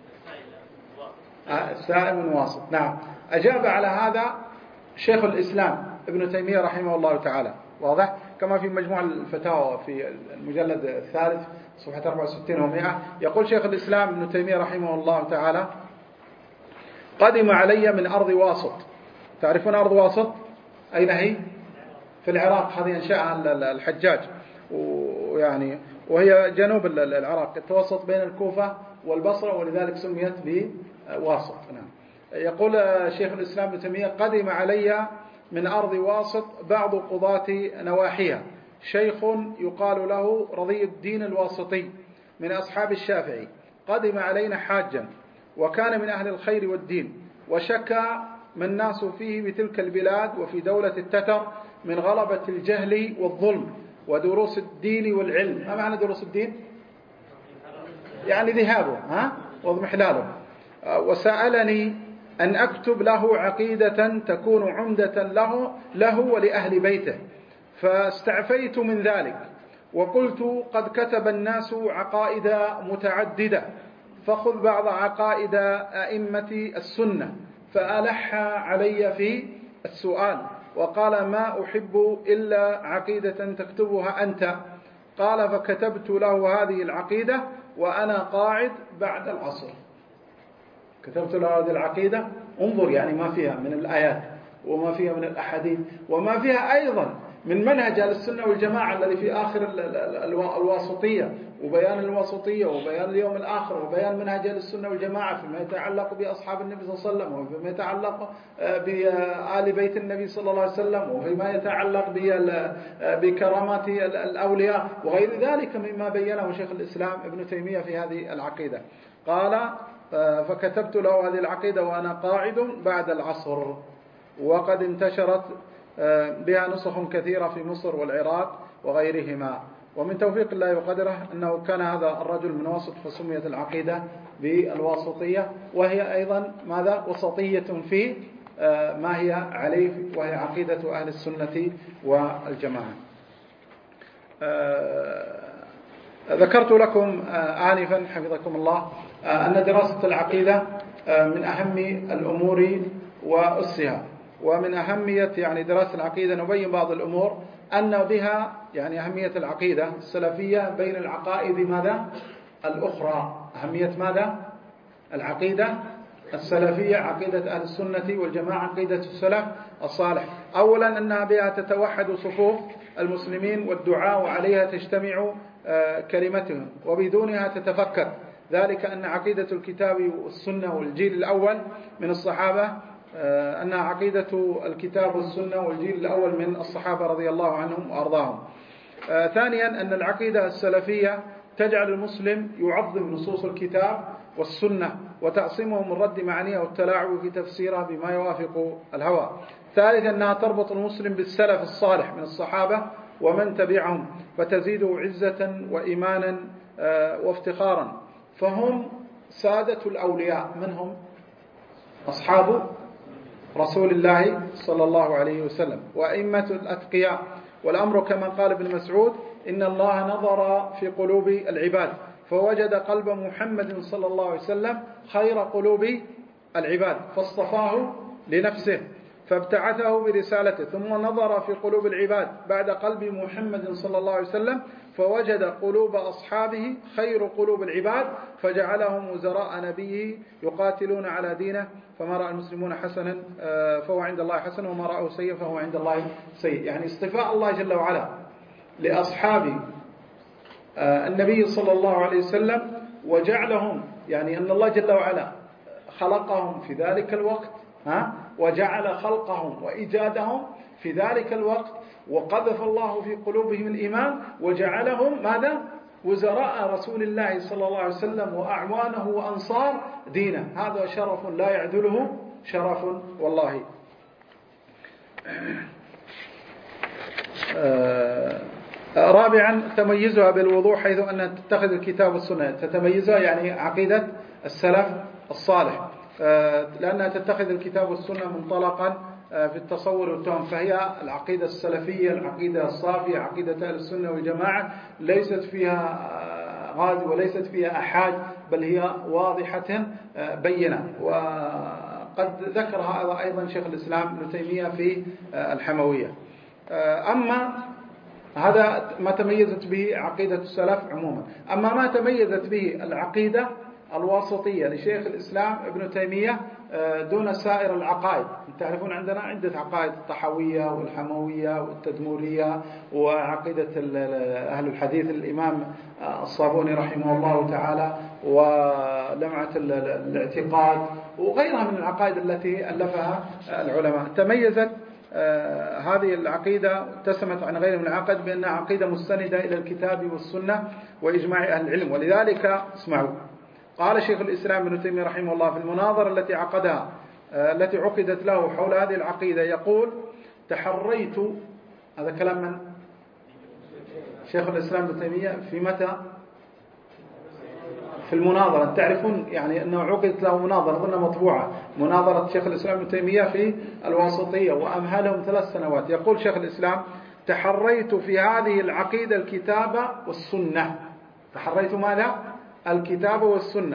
السائل من واسط. نعم، أجاب على هذا شيخ الإسلام ابن تيمية رحمه الله تعالى، واضح؟ كما في مجموع الفتاوى في المجلد الثالث صفحة 64 و100، يقول شيخ الإسلام ابن تيمية رحمه الله تعالى: قدم علي من أرض واسط. تعرفون أرض واسط أين هي؟ في العراق، هذه أنشأها الحجاج، وهي جنوب العراق، التوسط بين الكوفة والبصرة، ولذلك سميت بواسط. نعم. يقول شيخ الإسلام ابن تيمية: قدم علي من أرض واسط بعض قضاة نواحيها شيخ يقال له رضي الدين الواسطي من أصحاب الشافعي، قدم علينا حاجا، وكان من أهل الخير والدين، وشكى من الناس فيه بتلك البلاد وفي دولة التتر من غلبة الجهل والظلم ودروس الدين والعلم. ما معنى دروس الدين؟ يعني ذهابه واضمحلاله. وسألني أن أكتب له عقيدة تكون عمدة له ولأهل بيته، فاستعفيت من ذلك، وقلت: قد كتب الناس عقائد متعددة، فخذ بعض عقائد أئمة السنة، فألح علي في السؤال وقال ما أحب إلا عقيدة تكتبها أنت. قال فكتبت له هذه العقيدة وأنا قاعد بعد العصر. كتبت له هذه العقيدة، انظر يعني ما فيها من الآيات وما فيها من الأحاديث وما فيها أيضا من منهج أهل السنة والجماعة الذي في آخر الواسطية وبيان الواسطية وبيان اليوم الآخر وبيان منهج أهل السنة والجماعة فيما يتعلق بأصحاب النبي صلى الله عليه وسلم وفيما يتعلق بآل بيت النبي صلى الله عليه وسلم وفيما يتعلق بكرامات الأولياء وغير ذلك مما بينه شيخ الإسلام ابن تيمية في هذه العقيدة. قال فكتبت له هذه العقيدة وأنا قاعد بعد العصر، وقد انتشرت بها نسخ كثيرة في مصر والعراق وغيرهما. ومن توفيق الله وقدره أنه كان هذا الرجل من وسط، فسميت العقيدة بالواسطية، وهي أيضا ماذا؟ وسطية في ما هي عليه، وهي عقيدة أهل السنة والجماعة. ذكرت لكم آنفا حفظكم الله أن دراسة العقيدة من أهم الأمور وأسها، ومن أهمية يعني دراسة العقيدة نبين بعض الأمور أن بها يعني أهمية العقيدة السلفية بين العقائد ماذا؟ الأخرى. أهمية ماذا؟ العقيدة السلفية، عقيدة أهل السنة والجماعة، عقيدة السلف الصالح. أولا أنها بها تتوحد صفوف المسلمين والدعاء، وعليها تجتمع كلمتهم، وبدونها تتفكك. ذلك أن عقيدة الكتاب والسنة والجيل الأول من الصحابة أنها عقيدة الكتاب والسنة والجيل الأول من الصحابة رضي الله عنهم وأرضاهم. ثانيا أن العقيدة السلفية تجعل المسلم يعظم نصوص الكتاب والسنة وتعصمه من رد معانيها والتلاعب في تفسيرها بما يوافق الهوى. ثالثا أنها تربط المسلم بالسلف الصالح من الصحابة ومن تبعهم، فتزيده عزة وإيمانا وافتخارا. فهم سادة الأولياء، من هم؟ أصحاب رسول الله صلى الله عليه وسلم وأئمة الأتقياء. والأمر كما قال ابن مسعود إن الله نظر في قلوب العباد فوجد قلب محمد صلى الله عليه وسلم خير قلوب العباد فاصطفاه لنفسه فابتعثه برسالته، ثم نظر في قلوب العباد بعد قلب محمد صلى الله عليه وسلم فوجد قلوب أصحابه خير قلوب العباد فجعلهم وزراء نبيه يقاتلون على دينه، فما رأى المسلمون حسنا فهو عند الله حسن وما رأوا سيئا فهو عند الله سيء. يعني اصطفاء الله جل وعلا لأصحاب النبي صلى الله عليه وسلم وجعلهم، يعني أن الله جل وعلا خلقهم في ذلك الوقت وجعل خلقهم وإيجادهم في ذلك الوقت، وقذف الله في قلوبهم الإيمان وجعلهم ماذا؟ وزراء رسول الله صلى الله عليه وسلم وأعوانه وأنصار دينه. هذا شرف لا يعدله شرف والله. رابعا تميزها بالوضوح، حيث أنها تتخذ الكتاب والسنة، تتميزها يعني عقيدة السلف الصالح لأنها تتخذ الكتاب والسنة منطلقا في التصور والتهم. فهي العقيدة السلفية، العقيدة الصافية، عقيدة أهل السنة والجماعة، ليست فيها غاز وليست فيها أحاد، بل هي واضحة بينة. وقد ذكرها أيضا شيخ الإسلام ابن تيمية في الحموية. أما هذا ما تميزت به عقيدة السلف عموما. أما ما تميزت به العقيدة الواسطية لشيخ الإسلام ابن تيمية دون سائر العقائد. تعرفون عندنا عدة عقائد، الطحاوية والحموية والتدمورية وعقيدة أهل الحديث الإمام الصابوني رحمه الله تعالى ولمعة الاعتقاد وغيرها من العقائد التي ألفها العلماء. تميزت هذه العقيدة اتسمت عن غير من العقائد بأنها عقيدة مستندة إلى الكتاب والسنة وإجماع أهل العلم. ولذلك اسمعوا، قال شيخ الإسلام ابن تيمية رحمه الله في المناظرة التي عقدها التي عقدت له حول هذه العقيدة، يقول: تحريت، هذا كلام من شيخ الإسلام ابن تيمية في متى؟ في المناظرة. تعرفون يعني أنه عقدت له مناظرة أظن مطبوعة، مناظرة شيخ الإسلام ابن تيمية في الواسطية، وأمهلهم 3 سنوات. يقول شيخ الإسلام: تحريت في هذه العقيدة الكتاب والسنة. تحريت ماذا؟ الكتاب والسنة،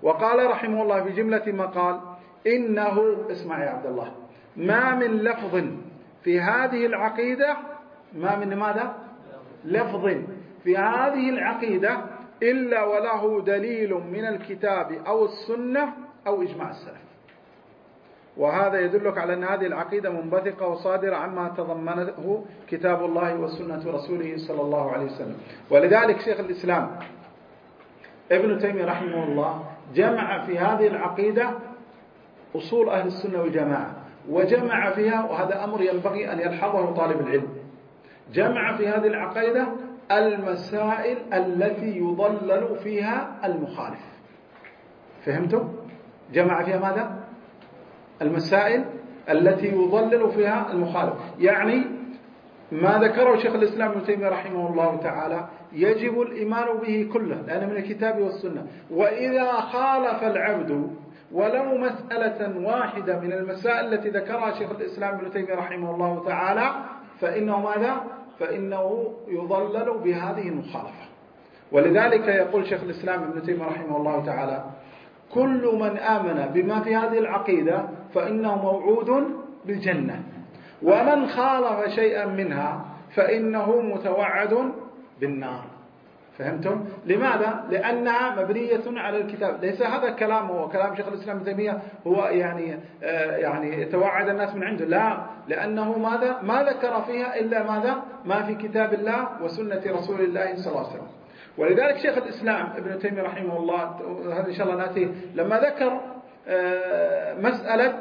وقال رحمه الله في جملة ما قال: إنه، اسمع يا عبد الله، ما من لفظ في هذه العقيدة، ما من ماذا؟ لفظ في هذه العقيدة إلا وله دليل من الكتاب أو السنة أو إجماع السلف. وهذا يدلك على أن هذه العقيدة منبثقة وصادرة عما تضمنته كتاب الله وسنة رسوله صلى الله عليه وسلم. ولذلك شيخ الإسلام ابن تيمية رحمه الله جمع في هذه العقيدة أصول أهل السنة والجماعة، وجمع فيها، وهذا أمر ينبغي أن يلحظه طالب العلم، جمع في هذه العقيدة المسائل التي يضلل فيها المخالف. فهمتم؟ جمع فيها ماذا؟ المسائل التي يضلل فيها المخالف. يعني ما ذكره شيخ الإسلام ابن تيمية رحمه الله تعالى يجب الإيمان به كله، لأنه من الكتاب والسنة. وإذا خالف العبد ولو مسألة واحدة من المسائل التي ذكرها شيخ الإسلام ابن تيمية رحمه الله تعالى فإنه ماذا؟ فإنه يضلل بهذه المخالفة. ولذلك يقول شيخ الإسلام ابن تيمية رحمه الله تعالى: كل من آمن بما في هذه العقيدة فإنه موعود بالجنة، ومن خالف شيئا منها فإنه متوعد بالنار. فهمتم؟ لماذا؟ لأنها مبنية على الكتاب. ليس هذا كلامه وكلام شيخ الإسلام ابن تيمية هو يعني يتوعد الناس من عنده، لا، لأنه ماذا؟ ما ذكر فيها إلا ماذا؟ ما في كتاب الله وسنة رسول الله صلى الله عليه وسلم. ولذلك شيخ الإسلام ابن تيمية رحمه الله، هذا إن شاء الله نأتيه، لما ذكر مسألة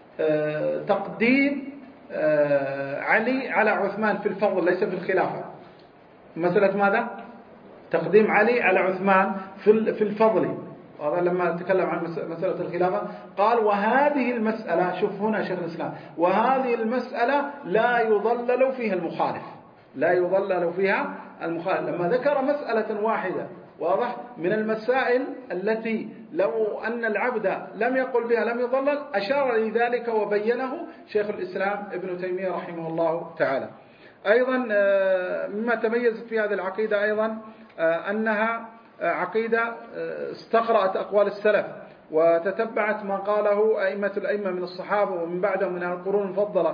تقديم علي على عثمان في الفضل ليس في الخلافة، مسألة ماذا؟ تقديم علي على عثمان في الفضل. وهذا لما تكلم عن مسألة الخلافة قال: وهذه المسألة، شوف هنا شيخ الإسلام، وهذه المسألة لا يضلل فيها المخالف، لا يضلل فيها المخالف. لما ذكر مسألة واحدة، واضح، من المسائل التي لو أن العبد لم يقل بها لم يضلل، أشار لذلك وبينه شيخ الإسلام ابن تيمية رحمه الله تعالى. أيضا مما تميزت في هذه العقيدة أيضا أنها عقيدة استقرأت أقوال السلف وتتبعت ما قاله الأئمة من الصحابة ومن بعدهم من القرون المفضلة،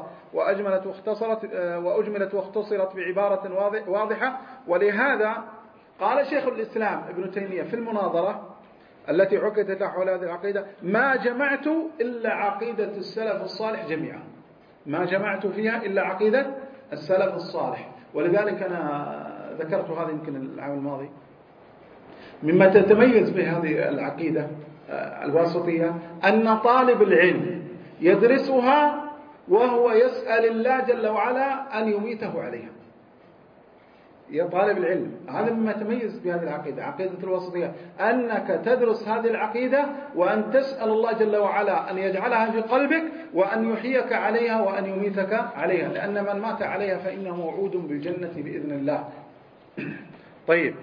وأجملت واختصرت بعبارة واضحة. ولهذا قال شيخ الإسلام ابن تيمية في المناظرة التي عقدت حول هذه العقيدة: ما جمعت إلا عقيدة السلف الصالح جميعا، ما جمعت فيها إلا عقيدة السلف الصالح. ولذلك أنا ذكرت هذا يمكن العام الماضي، مما تتميز بهذه العقيدة الواسطية أن طالب العلم يدرسها وهو يسأل الله جل وعلا أن يميته عليها. يا طالب العلم، هذا مما تميز بهذه العقيدة، عقيدة الواسطية، أنك تدرس هذه العقيدة وأن تسأل الله جل وعلا أن يجعلها في قلبك وأن يحييك عليها وأن يميتك عليها، لأن من مات عليها فإنه موعود بالجنة بإذن الله. طيب،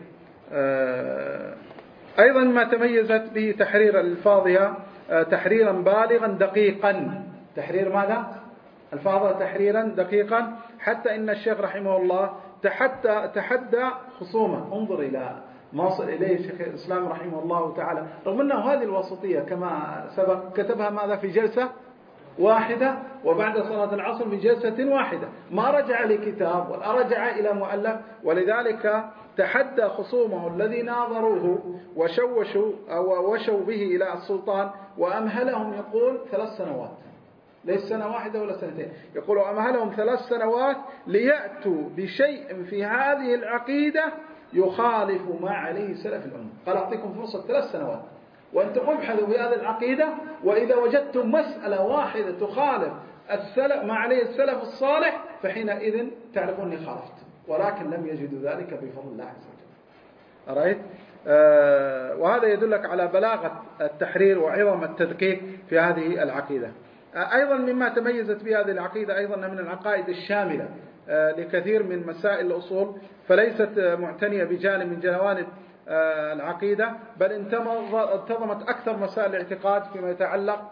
أيضا ما تميزت به تحرير ألفاظها تحريرا بالغا دقيقا. تحرير ماذا؟ ألفاظها تحريرا دقيقا، حتى إن الشيخ رحمه الله تحدى خصومه. انظر إلى ما وصل إليه الشيخ الإسلام رحمه الله تعالى، رغم أنه هذه الوسطية كما سبق كتبها ماذا؟ في جلسة واحدة، وبعد صلاة العصر في جلسة واحدة، ما رجع لكتاب ولا رجع إلى مؤلف. ولذلك تحدى خصومه الذي ناظروه وشوا به إلى السلطان وأمهلهم، يقول 3 سنوات، ليس سنة واحدة ولا سنتين، يقول أمهلهم 3 سنوات ليأتوا بشيء في هذه العقيدة يخالف ما عليه سلف الأمة. قال أعطيكم فرصة 3 سنوات وأنتم ابحثوا في هذه العقيدة، وإذا وجدتم مسألة واحدة تخالف السلف ما عليه السلف الصالح فحينئذ تعرفون أني خالفت، ولكن لم يجدوا ذلك بفضل الله عز وجل. أرأيت؟ وهذا يدلك على بلاغة التحرير وعظم التدقيق في هذه العقيدة. أيضا مما تميزت بهذه العقيدة أيضا من العقائد الشاملة لكثير من مسائل الأصول، فليست معتنية بجانب من جوانب العقيدة، بل انتظمت أكثر مسائل الاعتقاد فيما يتعلق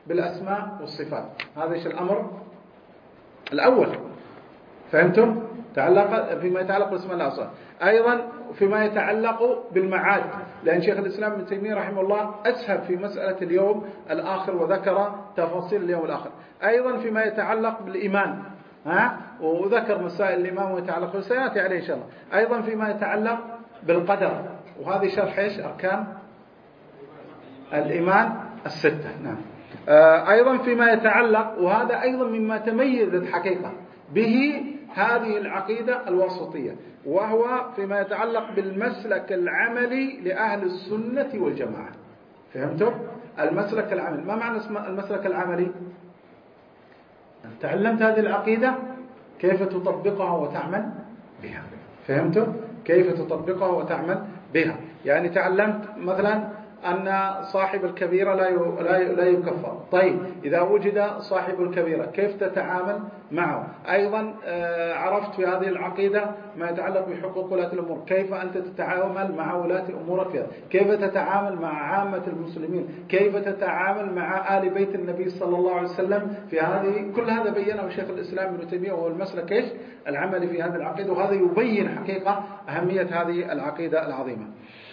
بالأسماء والصفات. هذا الأمر الأول. فهمتم؟ فيما يتعلق باسم الله الصالح، أيضا فيما يتعلق بالمعاد، لأن شيخ الإسلام ابن تيمية رحمه الله أسهب في مسألة اليوم الآخر وذكر تفاصيل اليوم الآخر، أيضا فيما يتعلق بالإيمان وذكر مسائل الإيمان ويتعلق بالسيئات عليه إن شاء الله، أيضا فيما يتعلق بالقدر، وهذه شرح إيش أركان الإيمان الستة. نعم. أيضا فيما يتعلق، وهذا أيضا مما تميزت حقيقة به هذه العقيدة الواسطية، وهو فيما يتعلق بالمسلك العملي لأهل السنة والجماعة. فهمتم؟ المسلك العملي، ما معنى المسلك العملي؟ تعلمت هذه العقيدة كيف تطبقها وتعمل بها. فهمتم؟ كيف تطبقها وتعمل بها، يعني تعلمت مثلا أن صاحب الكبيرة لا يكفر. طيب إذا وجد صاحب الكبيرة كيف تتعامل معه؟ أيضا عرفت في هذه العقيدة ما يتعلق بحقوق ولاة الأمور، كيف أنت تتعامل مع ولاة أمورك فيها، كيف تتعامل مع عامة المسلمين، كيف تتعامل مع آل بيت النبي صلى الله عليه وسلم في هذه، كل هذا بينه شيخ الإسلام ابن تيمية، وهو المسلك إيش العملي في هذه العقيدة، وهذا يبين حقيقة أهمية هذه العقيدة العظيمة.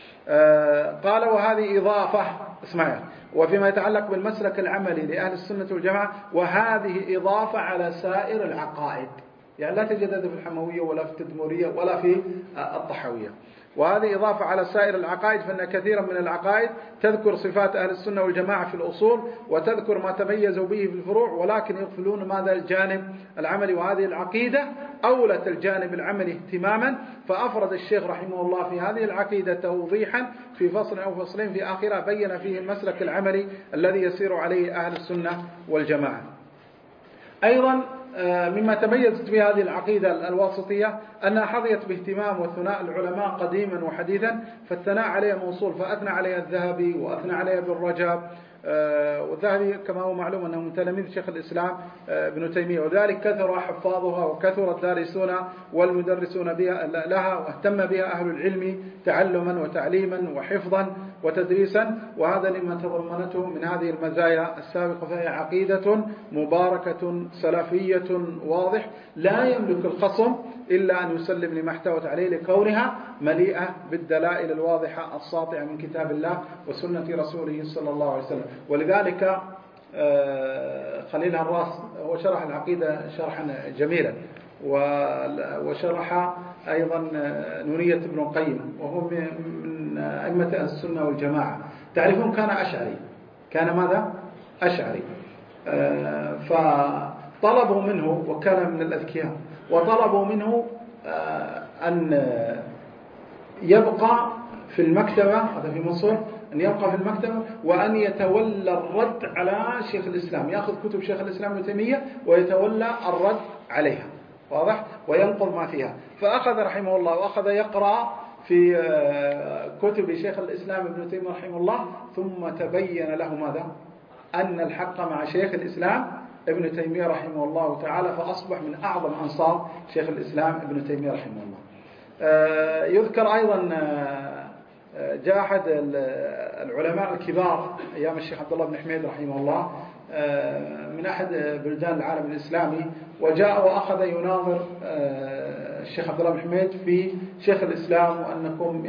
قال وهذه إضافة، اسمعي، وفيما يتعلق بالمسلك العملي لأهل السنة والجماعة، وهذه إضافة على سائر العقائد، يعني لا تجد هذا في الحموية ولا في التدمرية ولا في الطحوية، وهذه إضافة على سائر العقائد، فإن كثيرا من العقائد تذكر صفات أهل السنة والجماعة في الأصول، وتذكر ما تميزوا به في الفروع، ولكن يغفلون ماذا الجانب العملي، وهذه العقيدة أولت الجانب العملي اهتماما، فأفرد الشيخ رحمه الله في هذه العقيدة توضيحا في فصل أو فصلين في آخرها بين فيه المسلك العملي الذي يسير عليه أهل السنة والجماعة. أيضا مما تميزت به هذه العقيدة الواسطية أنها حظيت باهتمام وثناء العلماء قديما وحديثا، فالثناء عليها موصول، فأثنى عليها الذهبي وأثنى عليها ابن رجب، والذهبي كما هو معلوم أنه من تلاميذ شيخ الإسلام ابن تيمية، وذلك كثر حفاظها وكثر الدارسون والمدرسون بها لها، واهتم بها أهل العلم تعلما وتعليما وحفظا وتدريسا، وهذا لما تضمنته من هذه المزايا السابقة، فهي عقيدة مباركة سلفية واضح لا يملك الخصم إلا أن يسلم لما احتوت عليه، لكونها مليئة بالدلائل الواضحة الساطعة من كتاب الله وسنة رسوله صلى الله عليه وسلم. ولذلك خليل هراس هو شرح العقيدة شرحا جميلا، وشرح أيضا نونية ابن القيم، وهو من أئمة السنة والجماعة. تعرفون كان أشعري، كان ماذا؟ أشعري، فطلبوا منه، وكان من الأذكياء، وطلبوا منه أن يبقى في المكتبة، هذا في مصر، أن يبقى في المكتبة وأن يتولى الرد على شيخ الإسلام، يأخذ كتب شيخ الإسلام ابن تيمية ويتولى الرد عليها، واضح، وينقض ما فيها. فأخذ رحمه الله وأخذ يقرأ في كتب شيخ الإسلام ابن تيمية رحمه الله، ثم تبين له ماذا؟ أن الحق مع شيخ الإسلام ابن تيمية رحمه الله تعالى، فأصبح من أعظم أنصار شيخ الإسلام ابن تيمية رحمه الله. يذكر أيضا جاء أحد العلماء الكبار أيام الشيخ عبد الله بن حميد رحمه الله من أحد بلدان العالم الإسلامي، وجاء وأخذ يناظر الشيخ عبد الله بن حميد في شيخ الإسلام، وأنكم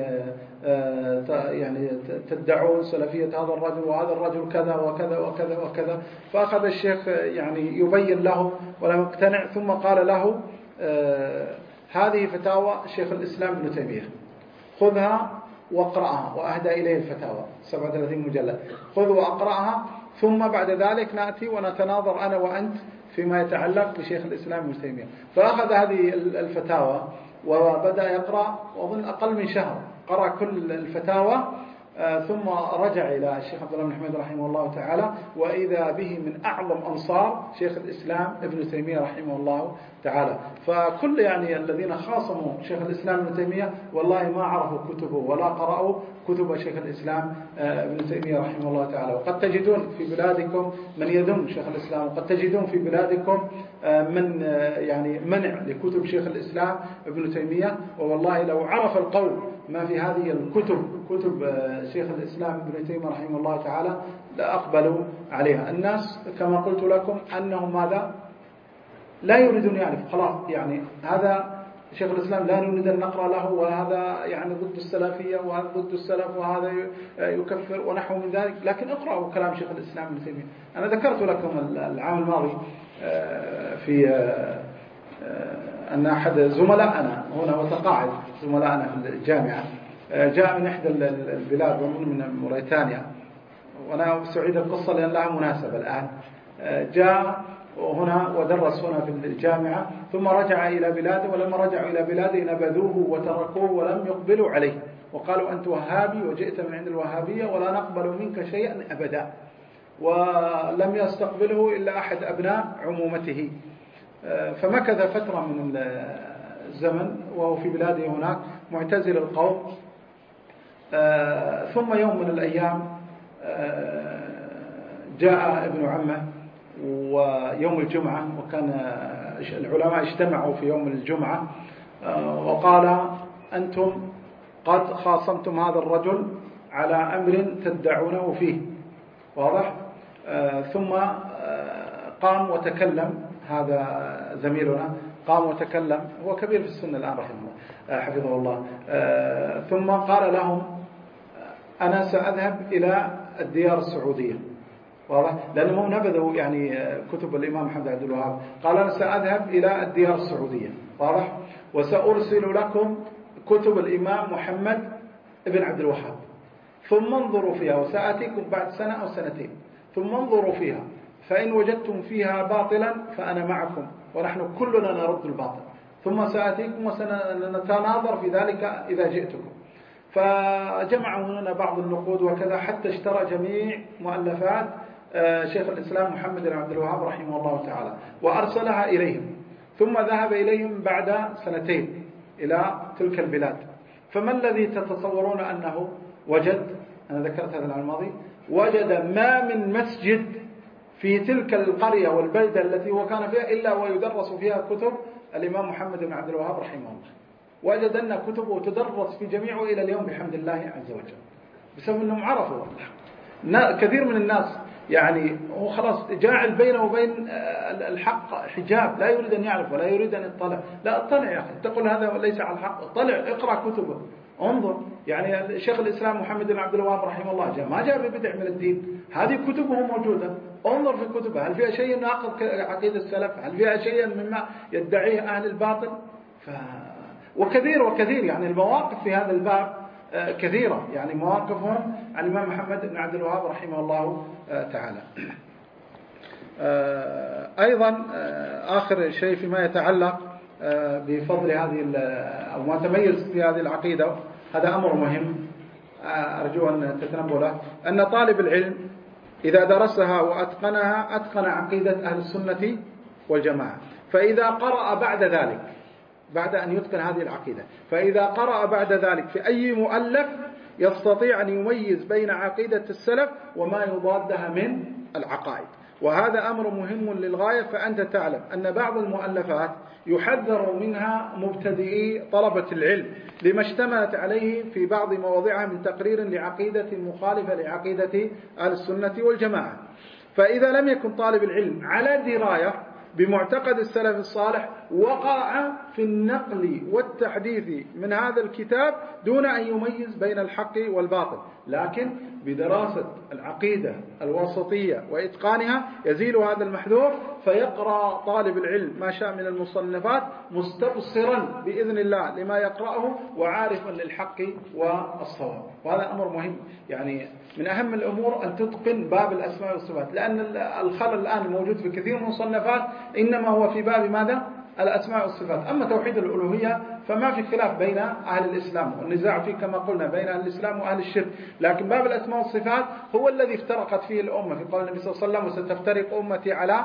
يعني تدعون سلفية هذا الرجل، وهذا الرجل كذا وكذا وكذا وكذا. فأخذ الشيخ يعني يبين له ولم يقتنع، ثم قال له هذه فتاوى شيخ الإسلام ابن تيمية، خذها واقرأها، وأهدى إليه الفتاوى 37 مجلد، خذ وأقرأها، ثم بعد ذلك نأتي ونتناظر أنا وأنت فيما يتعلق بشيخ الإسلام ابن تيمية. فأخذ هذه الفتاوى وبدأ يقرأ، وأظن أقل من شهر قرأ كل الفتاوى، ثم رجع إلى الشيخ عبد الله بن حميد رحمه الله تعالى، وإذا به من أعظم أنصار شيخ الإسلام ابن تيمية رحمه الله تعالى. فكل يعني الذين خاصموا شيخ الإسلام ابن تيمية والله ما عرفوا كتبه ولا قرأوا كتب شيخ الإسلام ابن تيمية رحمه الله تعالى. وقد تجدون في بلادكم من يذم شيخ الإسلام، وقد تجدون في بلادكم من يعني منع لكتب شيخ الإسلام ابن تيمية، والله لو عرف القوم ما في هذه الكتب، كتب شيخ الإسلام ابن تيمية رحمه الله تعالى، لا أقبلوا عليها. الناس كما قلت لكم أنهم ماذا؟ لا يريد أن يعرف خلاص، يعني هذا شيخ الإسلام لا نريد أن نقرأ له، وهذا يعني ضد السلفية، وهذا ضد السلف، وهذا يكفر ونحو من ذلك. لكن اقرأوا كلام شيخ الإسلام ابن تيمية. أنا ذكرت لكم العام الماضي في أن أحد زملائنا هنا وتقاعد زملائنا في الجامعة جاء من إحدى البلاد من موريتانيا، وأنا سعيد القصة لأن لها مناسبة الآن. جاء هنا ودرس هنا في الجامعة، ثم رجع إلى بلاده، ولما رجعوا إلى بلاده نبذوه وتركوه ولم يقبلوا عليه، وقالوا أنت وهابي وجئت من عند الوهابية ولا نقبل منك شيئا أبدا. ولم يستقبله إلا أحد أبناء عمومته. فمكث فترة من الزمن وهو في بلاده هناك معتزل القوم. ثم يوم من الأيام جاء ابن عمه ويوم الجمعة، وكان العلماء اجتمعوا في يوم الجمعة، وقال أنتم قد خاصمتم هذا الرجل على أمر تدعونه فيه، واضح؟ ثم قام وتكلم هذا زميلنا، قام وتكلم، هو كبير في السن الآن رحمه الله حفظه الله. ثم قال لهم أنا سأذهب إلى الديار السعودية، واضح؟ لأنهم نبذوا يعني كتب الإمام محمد عبد الوهاب. قال أنا سأذهب إلى الديار السعودية، واضح؟ وسأرسل لكم كتب الإمام محمد ابن عبد الوهاب، ثم انظروا فيها، وسأتيكم بعد سنة أو سنتين، ثم انظروا فيها، فإن وجدتم فيها باطلا فأنا معكم، ونحن كلنا نرد الباطل، ثم سأتيكم وسنتناظر في ذلك إذا جئتكم. فجمعوا هنا بعض النقود وكذا، حتى اشترى جميع مؤلفات شيخ الإسلام محمد بن عبد الوهاب رحمه الله تعالى وأرسلها إليهم، ثم ذهب إليهم بعد سنتين إلى تلك البلاد. فما الذي تتصورون أنه وجد؟ أنا ذكرت هذا العام الماضي، وجد ما من مسجد في تلك القرية والبلدة التي هو كان فيها إلا ويدرس فيها كتب الإمام محمد بن عبد الوهاب رحمه الله. وجد أن كتبه تدرس في جميعه إلى اليوم بحمد الله عز وجل، بسبب أنهم عرفوا كثير من الناس يعني هو خلاص جاعل بينه وبين الحق حجاب، لا يريد أن يعرف ولا يريد أن يطلع. لا اطلع يا أخي، تقول هذا ليس على الحق، اطلع اقرأ كتبه، انظر. يعني شيخ الإسلام محمد بن عبد الوهاب رحمه الله ما جاء ببدع من الدين، هذه كتبه موجودة، انظر في كتبه، هل فيها شيء ناقض عقيدة السلف؟ هل فيها شيء مما يدعيه أهل الباطل؟ وكثير يعني المواقف في هذا الباب كثيرة، يعني مواقفهم عن الإمام محمد بن عبد الوهاب رحمه الله تعالى. أيضا آخر شيء فيما يتعلق بفضل هذه أو ما تميز في هذه العقيدة، هذا أمر مهم أرجو أن تتنبه له، أن طالب العلم إذا درسها وأتقنها أتقن عقيدة أهل السنة والجماعة. فإذا قرأ بعد ذلك، بعد أن يتقن هذه العقيدة، فإذا قرأ بعد ذلك في أي مؤلف يستطيع أن يميز بين عقيدة السلف وما يضادها من العقائد. وهذا أمر مهم للغاية. فأنت تعلم أن بعض المؤلفات يحذر منها مبتدئي طلبة العلم لما اشتملت عليه في بعض مواضعها من تقرير لعقيدة مخالفة لعقيدة أهل السنة والجماعة. فإذا لم يكن طالب العلم على دراية بمعتقد السلف الصالح وقع في النقل والتحديث من هذا الكتاب دون أن يميز بين الحق والباطل. لكن بدراسة العقيدة الوسطية وإتقانها يزيل هذا المحذور، فيقرأ طالب العلم ما شاء من المصنفات مستبصرا بإذن الله لما يقرأه وعارفا للحق والصواب. وهذا أمر مهم، يعني من أهم الأمور أن تتقن باب الأسماء والصفات، لأن الخلل الآن الموجود في كثير من المصنفات إنما هو في باب ماذا؟ الأسماء والصفات. أما توحيد الألوهية فما في خلاف بين أهل الإسلام، والنزاع فيه كما قلنا بين أهل الإسلام وأهل الشرك. لكن باب الأسماء والصفات هو الذي افترقت فيه الأمة، في قول النبي صلى الله عليه وسلم: وستفترق أمتي على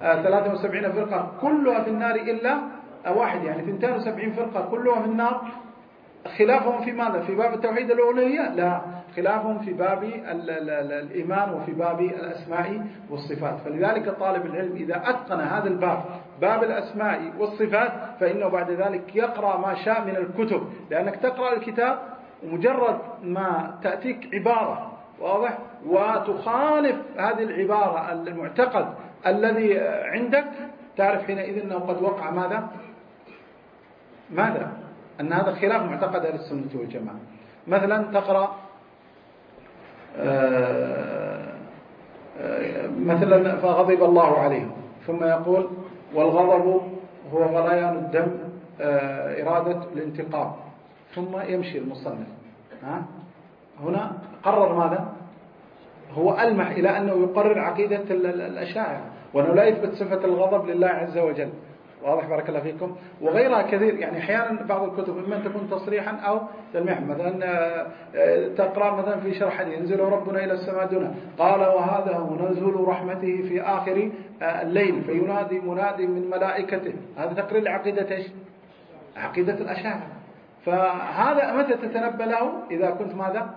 73 فرقة كلها في النار إلا واحد، يعني 72 فرقة كلها في النار. خلافهم في ماذا؟ في باب التوحيد الألوهية؟ لا، خلافهم في باب الإيمان وفي باب الأسماء والصفات. فلذلك طالب العلم إذا أتقن هذا الباب، باب الأسماء والصفات، فإنه بعد ذلك يقرأ ما شاء من الكتب، لأنك تقرأ الكتاب ومجرد ما تأتيك عبارة واضح وتخالف هذه العبارة المعتقد الذي عندك، تعرف حينئذ أنه قد وقع ماذا؟ أن هذا خلاف معتقد أهل السنة والجماعة. مثلا تقرأ مثلا فغضب الله عليهم، ثم يقول والغضب هو غليان الدم إرادة الانتقام، ثم يمشي المصنف هنا قرر ماذا؟ هو ألمح إلى أنه يقرر عقيدة الأشاعرة، وأنه لا يثبت صفة الغضب لله عز وجل. واضح بارك الله فيكم. وغيرها كثير، يعني أحيانا بعض الكتب إما تكون تصريحا أو تلميحا. مثلا تقرأ مثلا في شرح ينزل ربنا إلى السماء دونه، قال وهذا هو نزول رحمته في آخر الليل فينادي منادي من ملائكته. هذا تقرير لعقيدة إيش؟ عقيدة الأشاعرة. فهذا متى تتنبأ له؟ إذا كنت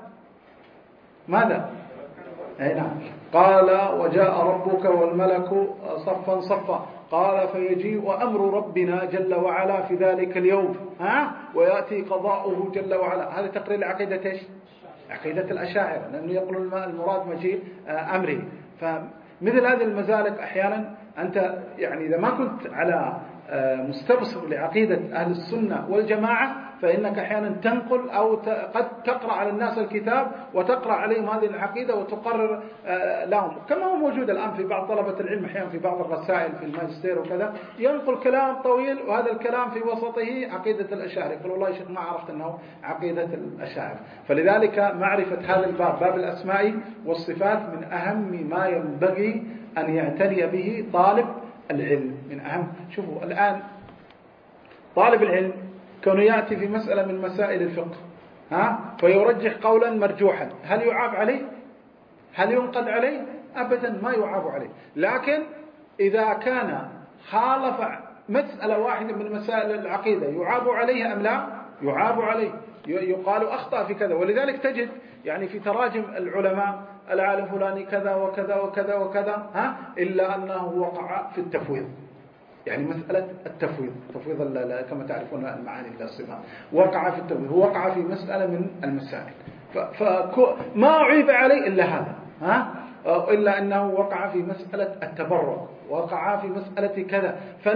ماذا؟ أي نعم. قال وجاء ربك والملك صفا صفا، قال فيجيء أمر ربنا جل وعلا في ذلك اليوم ويأتي قضاؤه جل وعلا. هذا تقرير لعقيدة إيش؟ عقيدة الأشاعرة، لأنه يقول المراد مجيء أمره. فمثل هذه المزالق أحيانا أنت يعني إذا ما كنت على مستبصر لعقيدة أهل السنة والجماعة، فإنك أحيانا تنقل أو قد تقرأ على الناس الكتاب وتقرأ عليهم هذه العقيدة وتقرر لهم، كما هو موجود الآن في بعض طلبة العلم أحيانا في بعض الرسائل في الماجستير وكذا، ينقل كلام طويل وهذا الكلام في وسطه عقيدة الأشاعرة، يقول والله يا شيخ ما عرفت أنه عقيدة الأشاعرة. فلذلك معرفة هذا الباب، باب الأسماء والصفات، من أهم ما ينبغي أن يعتني به طالب العلم. من أهم، شوفوا الآن طالب العلم كونه يأتي في مسألة من مسائل الفقه فيرجح قولا مرجوحا، هل يعاب عليه؟ هل ينقد عليه؟ أبدا ما يعاب عليه. لكن إذا كان خالف مسألة واحدة من مسائل العقيدة يعاب عليه أم لا؟ يعاب عليه، يقال أخطأ في كذا. ولذلك تجد يعني في تراجم العلماء العالم فلاني كذا وكذا وكذا وكذا إلا أنه وقع في التفويض، يعني مسألة التفويض، تفويض كما تعرفون المعاني الصفات، وقع في التفويض، هو وقع في مسألة من المسائل، فما عيب عليه إلا هذا إلا أنه وقع في مسألة التبرع، وقع في مسألة كذا.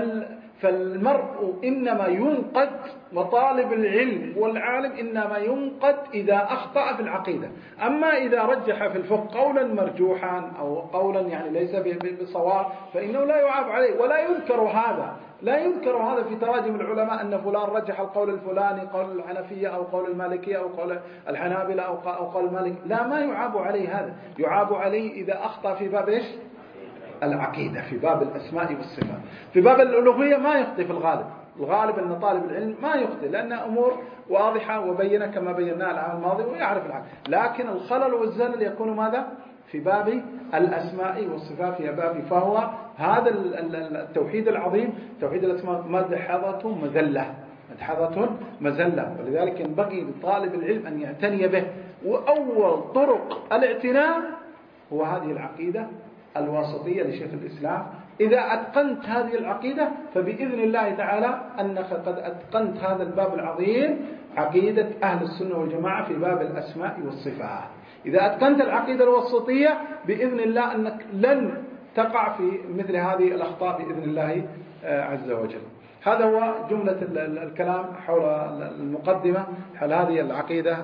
فالمرء إنما ينقد، وطالب العلم والعالم إنما ينقد إذا أخطأ في العقيدة. أما إذا رجح في الفقه قولا مرجوحا أو قولا يعني ليس بصواب فإنه لا يعاب عليه، ولا يذكر هذا، لا يذكر هذا في تراجم العلماء أن فلان رجح القول الفلاني، قول الحنفية أو قول المالكية أو قول الحنابلة أو قول المالك، لا، ما يعاب عليه هذا. يعاب عليه إذا أخطأ في باب إيش؟ العقيدة، في باب الأسماء والصفات. في باب الألوهية ما يخطئ في الغالب أن طالب العلم ما يخطئ، لأن أمور واضحة وبينة كما بيناها العام الماضي ويعرف العقل. لكن الخلل والزلل يكون ماذا؟ في باب الأسماء والصفات، في باب، فهو هذا التوحيد العظيم، توحيد الأسماء، مدحضة مذلة، مدحضة مذلة. ولذلك ينبغي لطالب العلم أن يعتني به. وأول طرق الاعتناء هو هذه العقيدة الواسطية لشيخ الإسلام. إذا أتقنت هذه العقيدة فبإذن الله تعالى أنك قد أتقنت هذا الباب العظيم، عقيدة أهل السنة والجماعة في باب الأسماء والصفات. إذا أتقنت العقيدة الواسطية بإذن الله أنك لن تقع في مثل هذه الأخطاء بإذن الله عز وجل. هذا هو جملة الكلام حول المقدمة، حول هذه العقيدة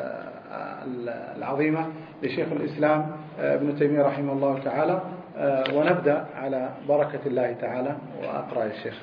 العظيمة لشيخ الإسلام ابن تيمية رحمه الله تعالى. ونبدأ على بركة الله تعالى، وأقرأ الشيخ.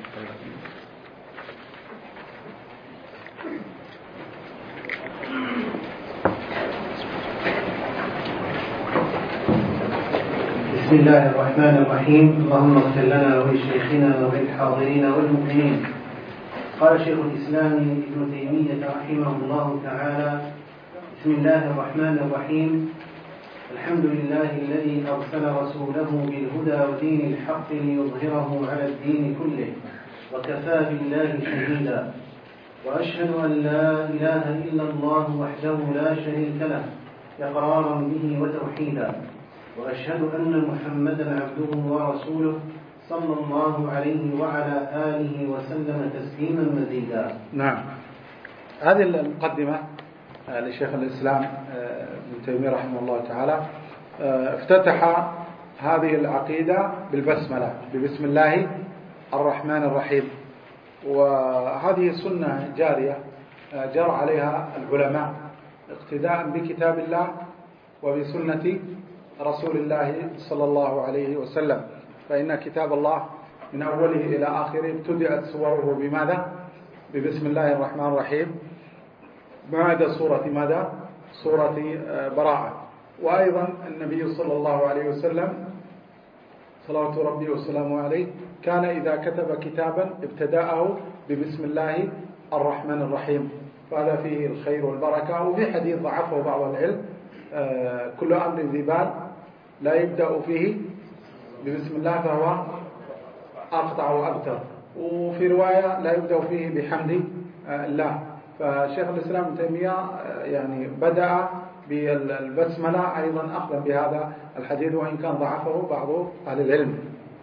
بسم الله الرحمن الرحيم. اللهم اغفر لنا ولشيخنا وللحاضرين والمؤمنين. قال شيخ الإسلام ابن تيمية رحمه الله تعالى: بسم الله الرحمن الرحيم. الحمد لله الذي أرسل رسوله بالهدى ودين الحق ليظهره على الدين كله، وكفى بالله شهيدا. وأشهد أن لا إله إلا الله وحده لا شريك له إقرارا به وتوحيدا. وأشهد أن محمدا عبده ورسوله صلى الله عليه وعلى آله وسلم تسليما مزيدا. نعم، هذه المقدمة لشيخ الإسلام ابن تيمية رحمه الله تعالى افتتح هذه العقيدة بالبسملة، ببسم الله الرحمن الرحيم. وهذه سنة جارية جرى عليها العلماء اقتداء بكتاب الله وبسنة رسول الله صلى الله عليه وسلم. فإن كتاب الله من أوله إلى آخره ابتدأت سوره بماذا؟ ببسم الله الرحمن الرحيم، ما عدا سورة ماذا؟ سورة براءة. وأيضا النبي صلى الله عليه وسلم صلوات ربي وسلامه عليه كان إذا كتب كتابا ابتدأه ببسم الله الرحمن الرحيم، فهذا فيه الخير والبركة. وفي حديث ضعفه بعض العلم: كل أمر ذي بال لا يبدأ فيه ببسم الله فهو أقطع وأبتر. وفي رواية لا يبدأ فيه بحمد الله. فشيخ الإسلام ابن تيمية يعني بدأ بالبسملة أيضا أخذا بهذا الحديث، وإن كان ضعفه بعض أهل العلم.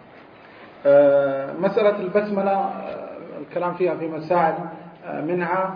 مسألة البسملة الكلام فيها في مسائل، منها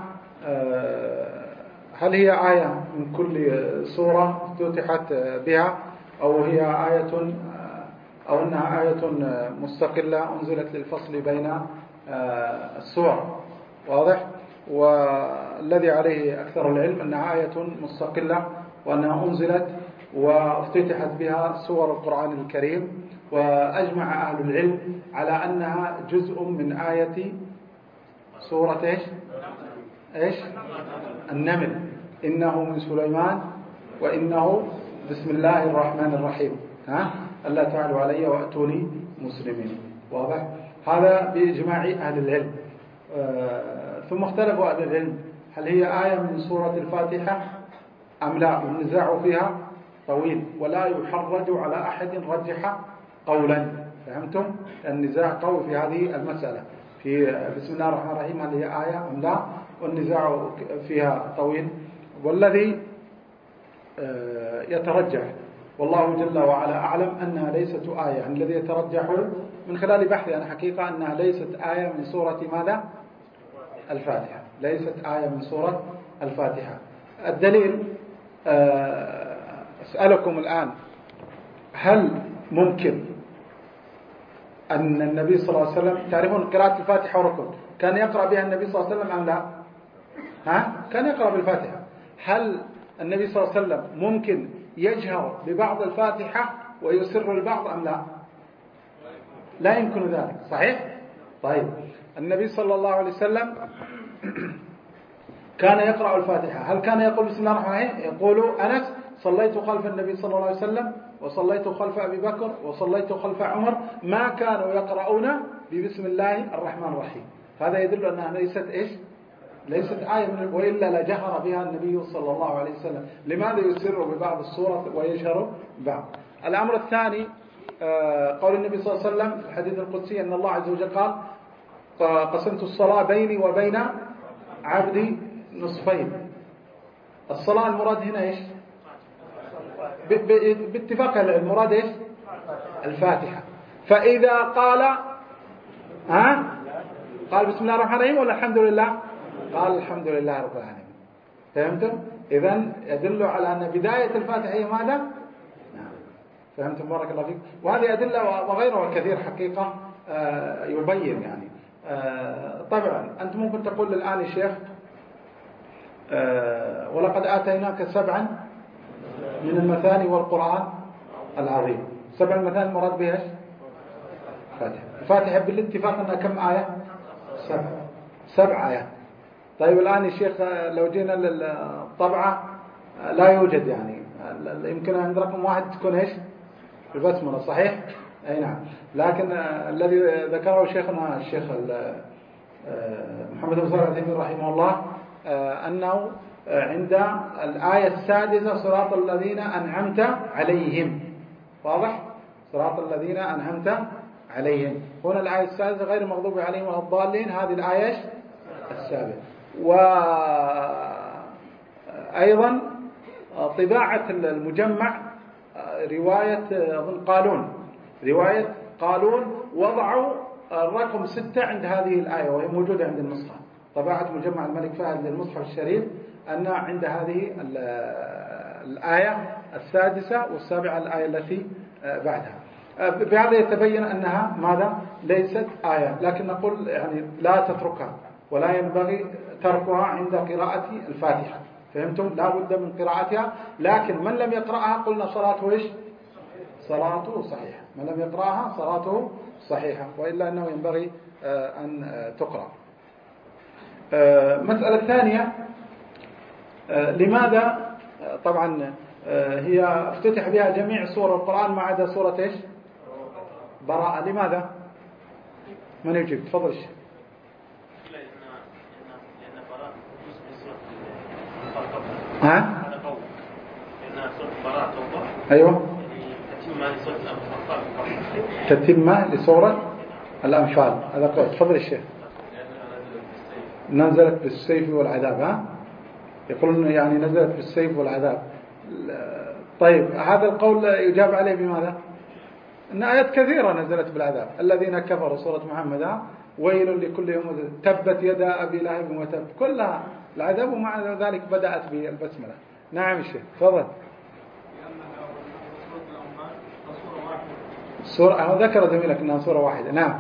هل هي آية من كل سورة افتتحت بها، أو هي آية، أو أنها آية مستقلة أنزلت للفصل بين السور؟ واضح؟ والذي عليه أكثر العلم أنها آية مستقلة، وأنها أنزلت وافتتحت بها سور القرآن الكريم. وأجمع أهل العلم على أنها جزء من آية سورة إيش؟ النمل: إنه من سليمان وإنه بسم الله الرحمن الرحيم، ألا تعلوا علي وأتوني مسلمين. واضح؟ هذا بإجماع أهل العلم. ثم اختلفوا أهل العلم هل هي آية من سورة الفاتحة أم لا، والنزاع فيها طويل، ولا يحرج على أحد رجح قولا. فهمتم؟ النزاع قوي في هذه المسألة، في بسم الله الرحمن الرحيم هل هي آية أم لا، والنزاع فيها طويل. والذي يترجح والله جل وعلا أعلم أنها ليست آية، يعني الذي يترجح من خلال بحثي أنا حقيقة أنها ليست آية من سورة ماذا؟ الفاتحة. ليست آية من سورة الفاتحة. الدليل، أسألكم الآن: هل ممكن أن النبي صلى الله عليه وسلم، تعرفون قراءة الفاتحة وركن، كان يقرأ بها النبي صلى الله عليه وسلم أم لا؟ كان يقرأ بالفاتحة. هل النبي صلى الله عليه وسلم ممكن يجهر ببعض الفاتحة ويسر البعض أم لا؟ لا يمكن ذلك، صحيح؟ طيب، النبي صلى الله عليه وسلم كان يقرأ الفاتحة، هل كان يقول بسم الله الرحمن الرحيم؟ يقول أنس: صليت خلف النبي صلى الله عليه وسلم وصليت خلف أبي بكر وصليت خلف عمر ما كانوا يقرؤون ببسم الله الرحمن الرحيم. هذا يدل أنها ليست إيش؟ ليست آية من، وإلا لجهر بها النبي صلى الله عليه وسلم. لماذا يسر ببعض السورة ويجهر ببعض؟ الأمر الثاني، قول النبي صلى الله عليه وسلم في الحديث القدسي أن الله عز وجل قال: قسمت الصلاة بيني وبين عبدي نصفين. الصلاة المراد هنا إيش؟ باتفاق المراد إيش؟ الفاتحة. فإذا قال قال بسم الله الرحمن الرحيم ولا الحمد لله؟ قال الحمد لله رب العالمين. فهمتم؟ إذن يدل على أن بداية الفاتحة هي ماذا؟ فهمتم؟ بارك الله فيك. وهذه أدلة وغيرها كثير حقيقة يبين يعني. طبعا أنت ممكن تقول الآن يا شيخ: ولقد آتيناك 7 من المثاني والقرآن العظيم. 7 المثاني المراد بها ايش؟ الفاتحة بالاتفاق أنها كم آية؟ 7 آيات. طيب الآن يا شيخ لو جينا للطبعة لا يوجد، يعني يمكن عند رقم 1 تكون ايش؟ البسملة، صحيح؟ أي نعم. لكن الذي ذكره شيخنا الشيخ محمد بن صالح العثيمين رحمه الله أنه عند الآية 6 صراط الذين أنعمت عليهم. واضح؟ صراط الذين أنعمت عليهم. هنا الآية 6 غير المغضوب عليهم ولا الضالين، هذه الآية 7. وأيضا طباعة المجمع رواية قالون وضعوا الرقم 6 عند هذه الآية، وهي موجودة عند النسخة. طباعة مجمع الملك فهد للمصحف الشريف أن عند هذه الآية 6 و7 الآية التي بعدها. بهذا يتبين أنها ماذا؟ ليست آية، لكن نقول يعني لا تتركها ولا ينبغي تركها عند قراءة الفاتحة. فهمتم؟ لا بد من قراءتها، لكن من لم يقرأها قلنا صلاته إيش؟ صلاته صحيحة. من لم يقرأها صلاته صحيحة، وإلا أنه ينبغي أن تقرأ. مسألة ثانية، لماذا طبعا هي افتتح بها جميع سور القرآن ما عدا سورة إيش؟ براءة. لماذا؟ من يجيب؟ تفضل الشيخ. ها؟ أيوة، تتمة لسورة الأنفال. هذا قول. تفضل الشيخ. نزلت بالسيف والعذاب. ها؟ يقولون يعني نزلت بالسيف والعذاب. طيب هذا القول يجاب عليه بماذا؟ أن آيات كثيرة نزلت بالعذاب. الذين كفروا سورة محمد، ويل لكل يوم تبت يدا أبي لهب وتب، كلها العذاب، ومع ذلك بدأت بالبسملة. نعم الشيخ تفضل. سورة ذكر زميلك أنها سورة واحدة. نعم،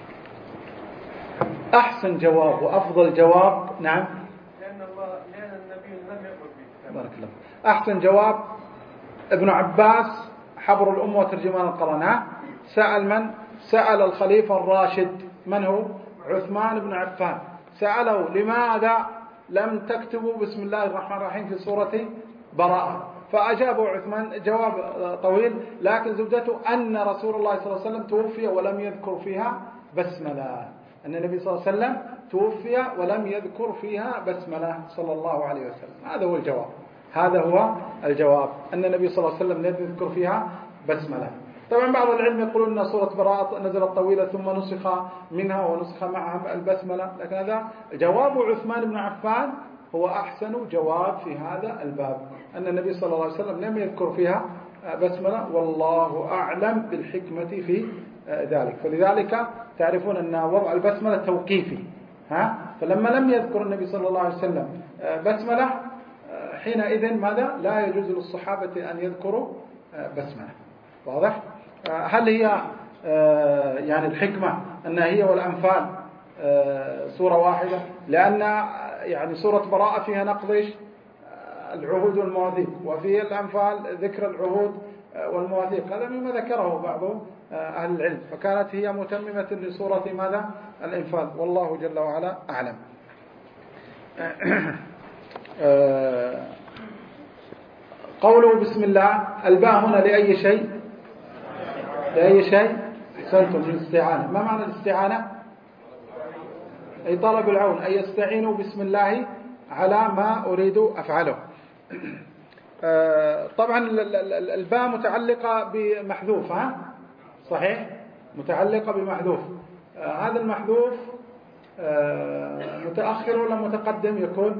أحسن جواب وأفضل جواب. نعم، لأن النبي لم يأمر به. بارك الله. أحسن جواب ابن عباس حبر الأمة وترجمان القرآن. سأل من؟ سأل الخليفة الراشد، من هو؟ عثمان بن عفان. سأله لماذا لم تكتبوا بسم الله الرحمن الرحيم في سورة براءة؟ فأجابه عثمان جواب طويل، لكن زبدته أن رسول الله صلى الله عليه وسلم توفي ولم يذكر فيها بسملة. أن النبي صلى الله عليه وسلم توفي ولم يذكر فيها بسملة صلى الله عليه وسلم. هذا هو الجواب. هذا هو الجواب، أن النبي صلى الله عليه وسلم لم يذكر فيها بسملة. طبعا بعض العلم يقولون أن سورة براءة نزلت طويلة ثم نسخ منها ونسخ معها البسملة، لكن هذا جواب عثمان بن عفان هو أحسن جواب في هذا الباب، أن النبي صلى الله عليه وسلم لم يذكر فيها بسملة، والله أعلم بالحكمة في ذلك. فلذلك تعرفون أن وضع البسملة توقيفي. فلما لم يذكر النبي صلى الله عليه وسلم بسملة، حينئذ ماذا؟ لا يجوز للصحابة أن يذكروا بسملة. واضح؟ هل هي يعني الحكمة أن هي والأنفال سورة واحدة؟ لأن يعني سورة براءة فيها نقض العهود والمواثيق، وفي الأنفال ذكر العهود والمواثيق. هذا مما ذكره بعض أهل العلم، فكانت هي متممة لسورة ماذا؟ الأنفال، والله جل وعلا أعلم. قوله بسم الله، الباء هنا لأي شيء؟ لأي شيء؟ أحسنتم، من الاستعانة. ما معنى الاستعانة؟ أي طلب العون، أي يستعينوا بسم الله على ما أريد أفعله. طبعا الباء متعلقة بمحذوف. صحيح؟ متعلقة بمحذوف. هذا المحذوف متأخر ولا متقدم يكون؟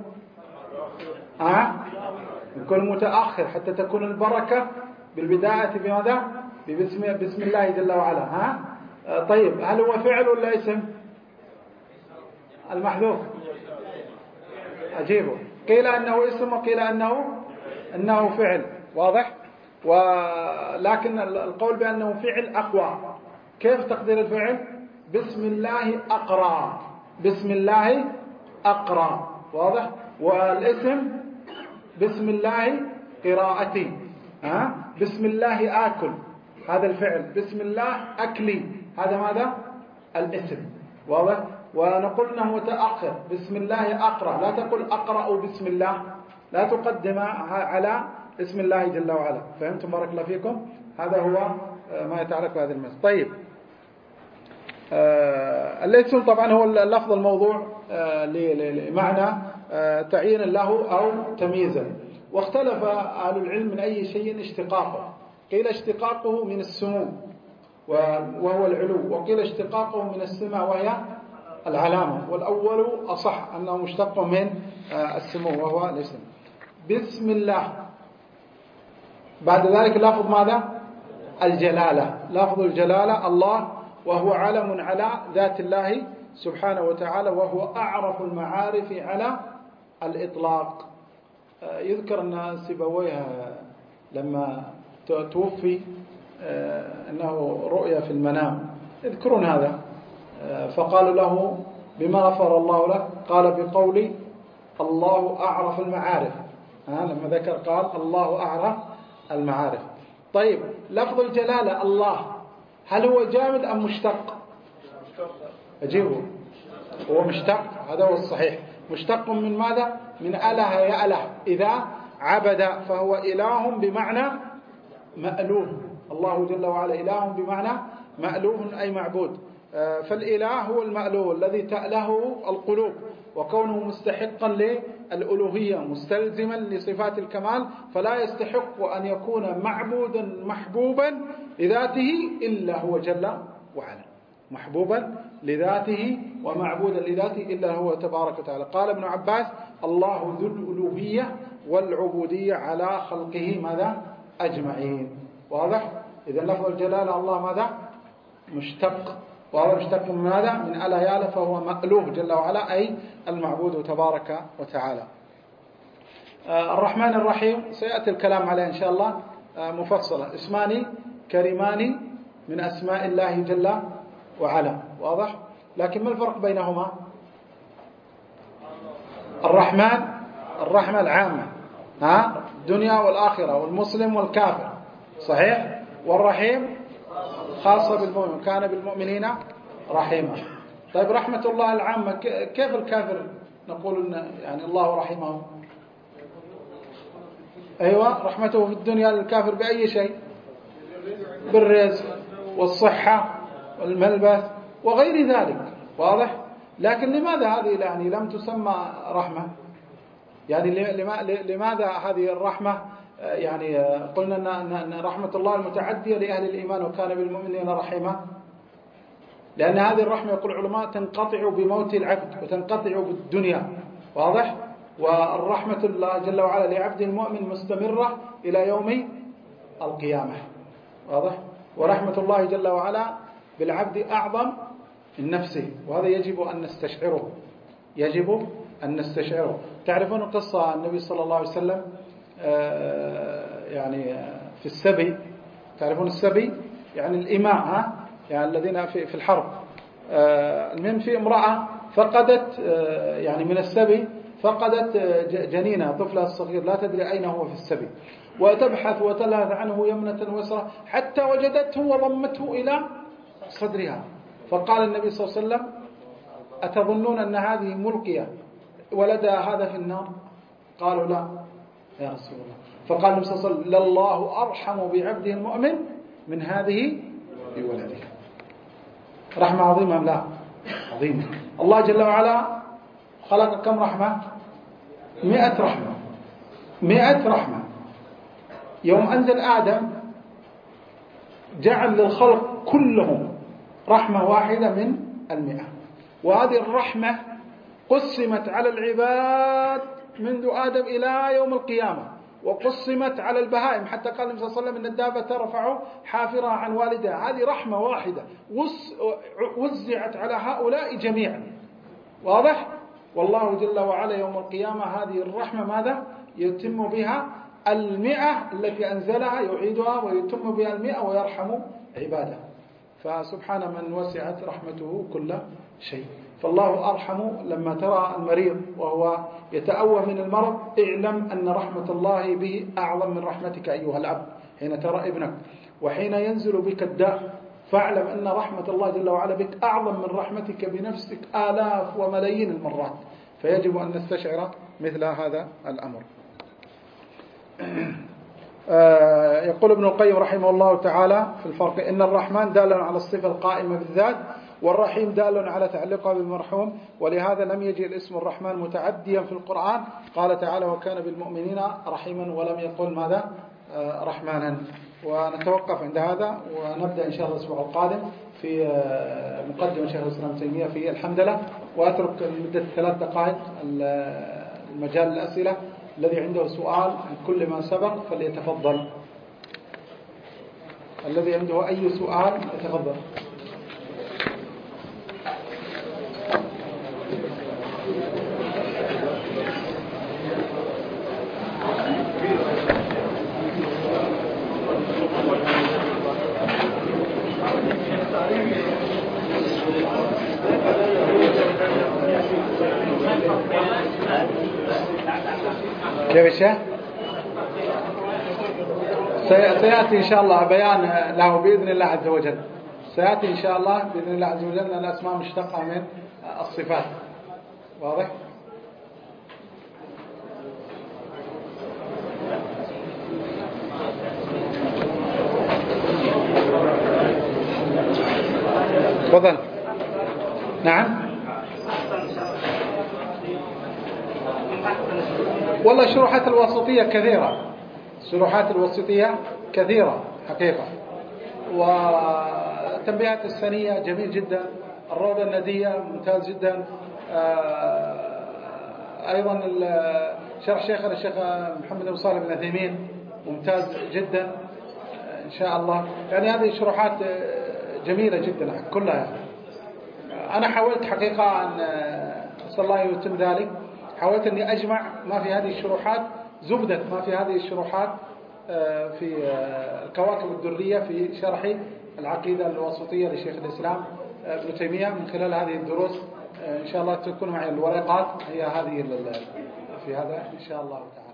يكون متأخر حتى تكون البركة بالبداية بماذا؟ بسم الله جل وعلا. طيب هل هو فعل ولا اسم؟ المحذوف أجيبه. قيل أنه اسم وقيل أنه فعل. واضح؟ ولكن القول بأنه فعل أقوى. كيف تقدير الفعل؟ بسم الله أقرأ، بسم الله أقرأ. واضح؟ والاسم بسم الله قراءتي. بسم الله آكل، هذا الفعل. بسم الله أكلي، هذا ماذا؟ الاسم. واضح؟ ونقول انه متأخر. بسم الله أقرأ، لا تقل أقرأ بسم الله، لا تقدم على اسم الله جل وعلا. فهمتم؟ بارك الله فيكم. هذا هو ما يتعلق بهذا المسألة. طيب الاسم طبعا هو اللفظ الموضوع لمعنى تعيين له أو تمييزا. واختلف أهل العلم من أي شيء اشتقاقه. قيل اشتقاقه من السمو وهو العلو، وقيل اشتقاقه من السمع وهي العلامة، والأول أصح أنه مشتق من السمو وهو الاسم. بسم الله، بعد ذلك لفظ ماذا؟ الجلالة، لفظ الجلالة الله، وهو علم على ذات الله سبحانه وتعالى، وهو أعرف المعارف على الإطلاق. يذكر أن سيبويه لما توفي أنه رؤيا في المنام، يذكرون هذا. فقالوا له بما غفر الله لك؟ قال بقولي الله أعرف المعارف. لما ذكر قال الله أعرف المعارف. طيب لفظ الجلالة الله هل هو جامد أم مشتق؟ أجيبه، هو مشتق، هذا هو الصحيح. مشتق من ماذا؟ من أله يأله، إذا عبد فهو إله بمعنى مألوه. الله جل وعلا إله بمعنى مألوه أي معبود. فالإله هو المألوه الذي تأله القلوب، وكونه مستحقا للألوهية مستلزما لصفات الكمال، فلا يستحق أن يكون معبودا محبوبا لذاته إلا هو جل وعلا، محبوبا لذاته ومعبودا لذاته إلا هو تبارك وتعالى. قال ابن عباس الله ذو الألوهية والعبودية على خلقه ماذا؟ أجمعين. واضح؟ إذا لفظ الجلالة الله ماذا؟ مشتق، وهو مشتق من ماذا؟ من ألا ياله، فهو مألوه جل وعلا أي المعبود تبارك وتعالى. الرحمن الرحيم سيأتي الكلام عليه إن شاء الله مفصلا. اسمان كريمان من أسماء الله جل وعلا. واضح؟ لكن ما الفرق بينهما؟ الرحمن الرحمة العامة، الدنيا والآخرة والمسلم والكافر، صحيح؟ والرحيم خاصة بالمؤمن، كان بالمؤمنين رحيما. طيب رحمة الله العامة كيف الكافر نقول إن يعني الله رحمه؟ أيوة، رحمته في الدنيا للكافر بأي شيء؟ بالرزق والصحة والملبس وغير ذلك. واضح؟ لكن لماذا هذه يعني لم تسمى رحمة؟ يعني لماذا هذه الرحمة يعني قلنا أن رحمة الله المتعدية لأهل الإيمان وكان بالمؤمنين رحيما؟ لأن هذه الرحمة يقول العلماء تنقطع بموت العبد وتنقطع بالدنيا. واضح؟ والرحمة الله جل وعلا لعبد المؤمن مستمرة إلى يوم القيامة. واضح؟ ورحمة الله جل وعلا بالعبد أعظم من نفسه، وهذا يجب أن نستشعره، يجب أن نستشعره. تعرفون قصة النبي صلى الله عليه وسلم يعني في السبي، تعرفون السبي يعني الإماء، يعني الذين في الحرب. المهم في امرأة فقدت يعني من السبي فقدت جنينها، طفلها الصغير، لا تدري أين هو في السبي، وتبحث وتلهث عنه يمنة ويسرى حتى وجدته وضمته إلى صدرها. فقال النبي صلى الله عليه وسلم أتظنون أن هذه ملقية ولدها هذا في النار؟ قالوا لا يا رسول الله. فقال النبي صلى الله عليه وسلم لله أرحم بعبده المؤمن من هذه بولدها. رحمة عظيمة لا عظيمة. الله جل وعلا خلق كم رحمة؟ 100 رحمة، 100 رحمة. يوم أنزل آدم جعل للخلق كلهم رحمة واحدة من 100، وهذه الرحمة قسمت على العباد منذ آدم إلى يوم القيامة، وقسمت على البهائم، حتى قال النبي صلى الله عليه وسلم إن الدابة ترفع حافرها عن والدها. هذه رحمة واحدة وزعت على هؤلاء جميعا. واضح؟ والله جل وعلا يوم القيامة هذه الرحمة ماذا؟ يتم بها 100 التي أنزلها، يعيدها ويتم بها 100 ويرحم عباده. فسبحان من وسعت رحمته كل شيء. فالله أرحم. لما ترى المريض وهو يتأوى من المرض اعلم أن رحمة الله به أعظم من رحمتك أيها الأب حين ترى ابنك، وحين ينزل بك الداء فاعلم أن رحمة الله جل وعلا بك أعظم من رحمتك بنفسك آلاف وملايين المرات. فيجب أن نستشعر مثل هذا الأمر. يقول ابن القيم رحمه الله تعالى في الفرق إن الرحمن دال على الصفة القائمة بالذات، والرحيم دال على تعلقها بالمرحوم، ولهذا لم يجي الاسم الرحمن متعديا في القرآن. قال تعالى وكان بالمؤمنين رحيما، ولم يقل ماذا؟ رحمانا. ونتوقف عند هذا ونبدأ إن شاء الله الأسبوع القادم في مقدمة شيخ الإسلام ابن تيمية في الحمدلله، وأترك لمدة 3 دقائق المجال الأسئلة. الذي عنده سؤال عن كل ما سبق فليتفضل. الذي عنده أي سؤال يتفضل. كيف الشيخ؟ سيأتي إن شاء الله بيان له بإذن الله عز وجل. سيأتي إن شاء الله بإذن الله عز وجل أن الأسماء مشتقة من الصفات. واضح؟ تفضل. نعم. والله الشروحات الوسطية كثيرة، الشروحات الوسطية كثيرة حقيقة. والتنبيهات السنية جميل جدا، الروضة الندية ممتاز جدا، أيضا شرح شيخنا الشيخ محمد بن صالح بن عثيمين ممتاز جدا إن شاء الله. يعني هذه الشروحات جميلة جدا كلها. أنا حاولت حقيقة أن أسأل الله يتم ذلك، حاولت أني أجمع ما في هذه الشروحات، زبدة ما في هذه الشروحات في الكواكب الدرية في شرح العقيدة الوسطية لشيخ الإسلام ابن تيمية. من خلال هذه الدروس إن شاء الله تكون معي الورقات هي هذه في هذا إن شاء الله تعالى.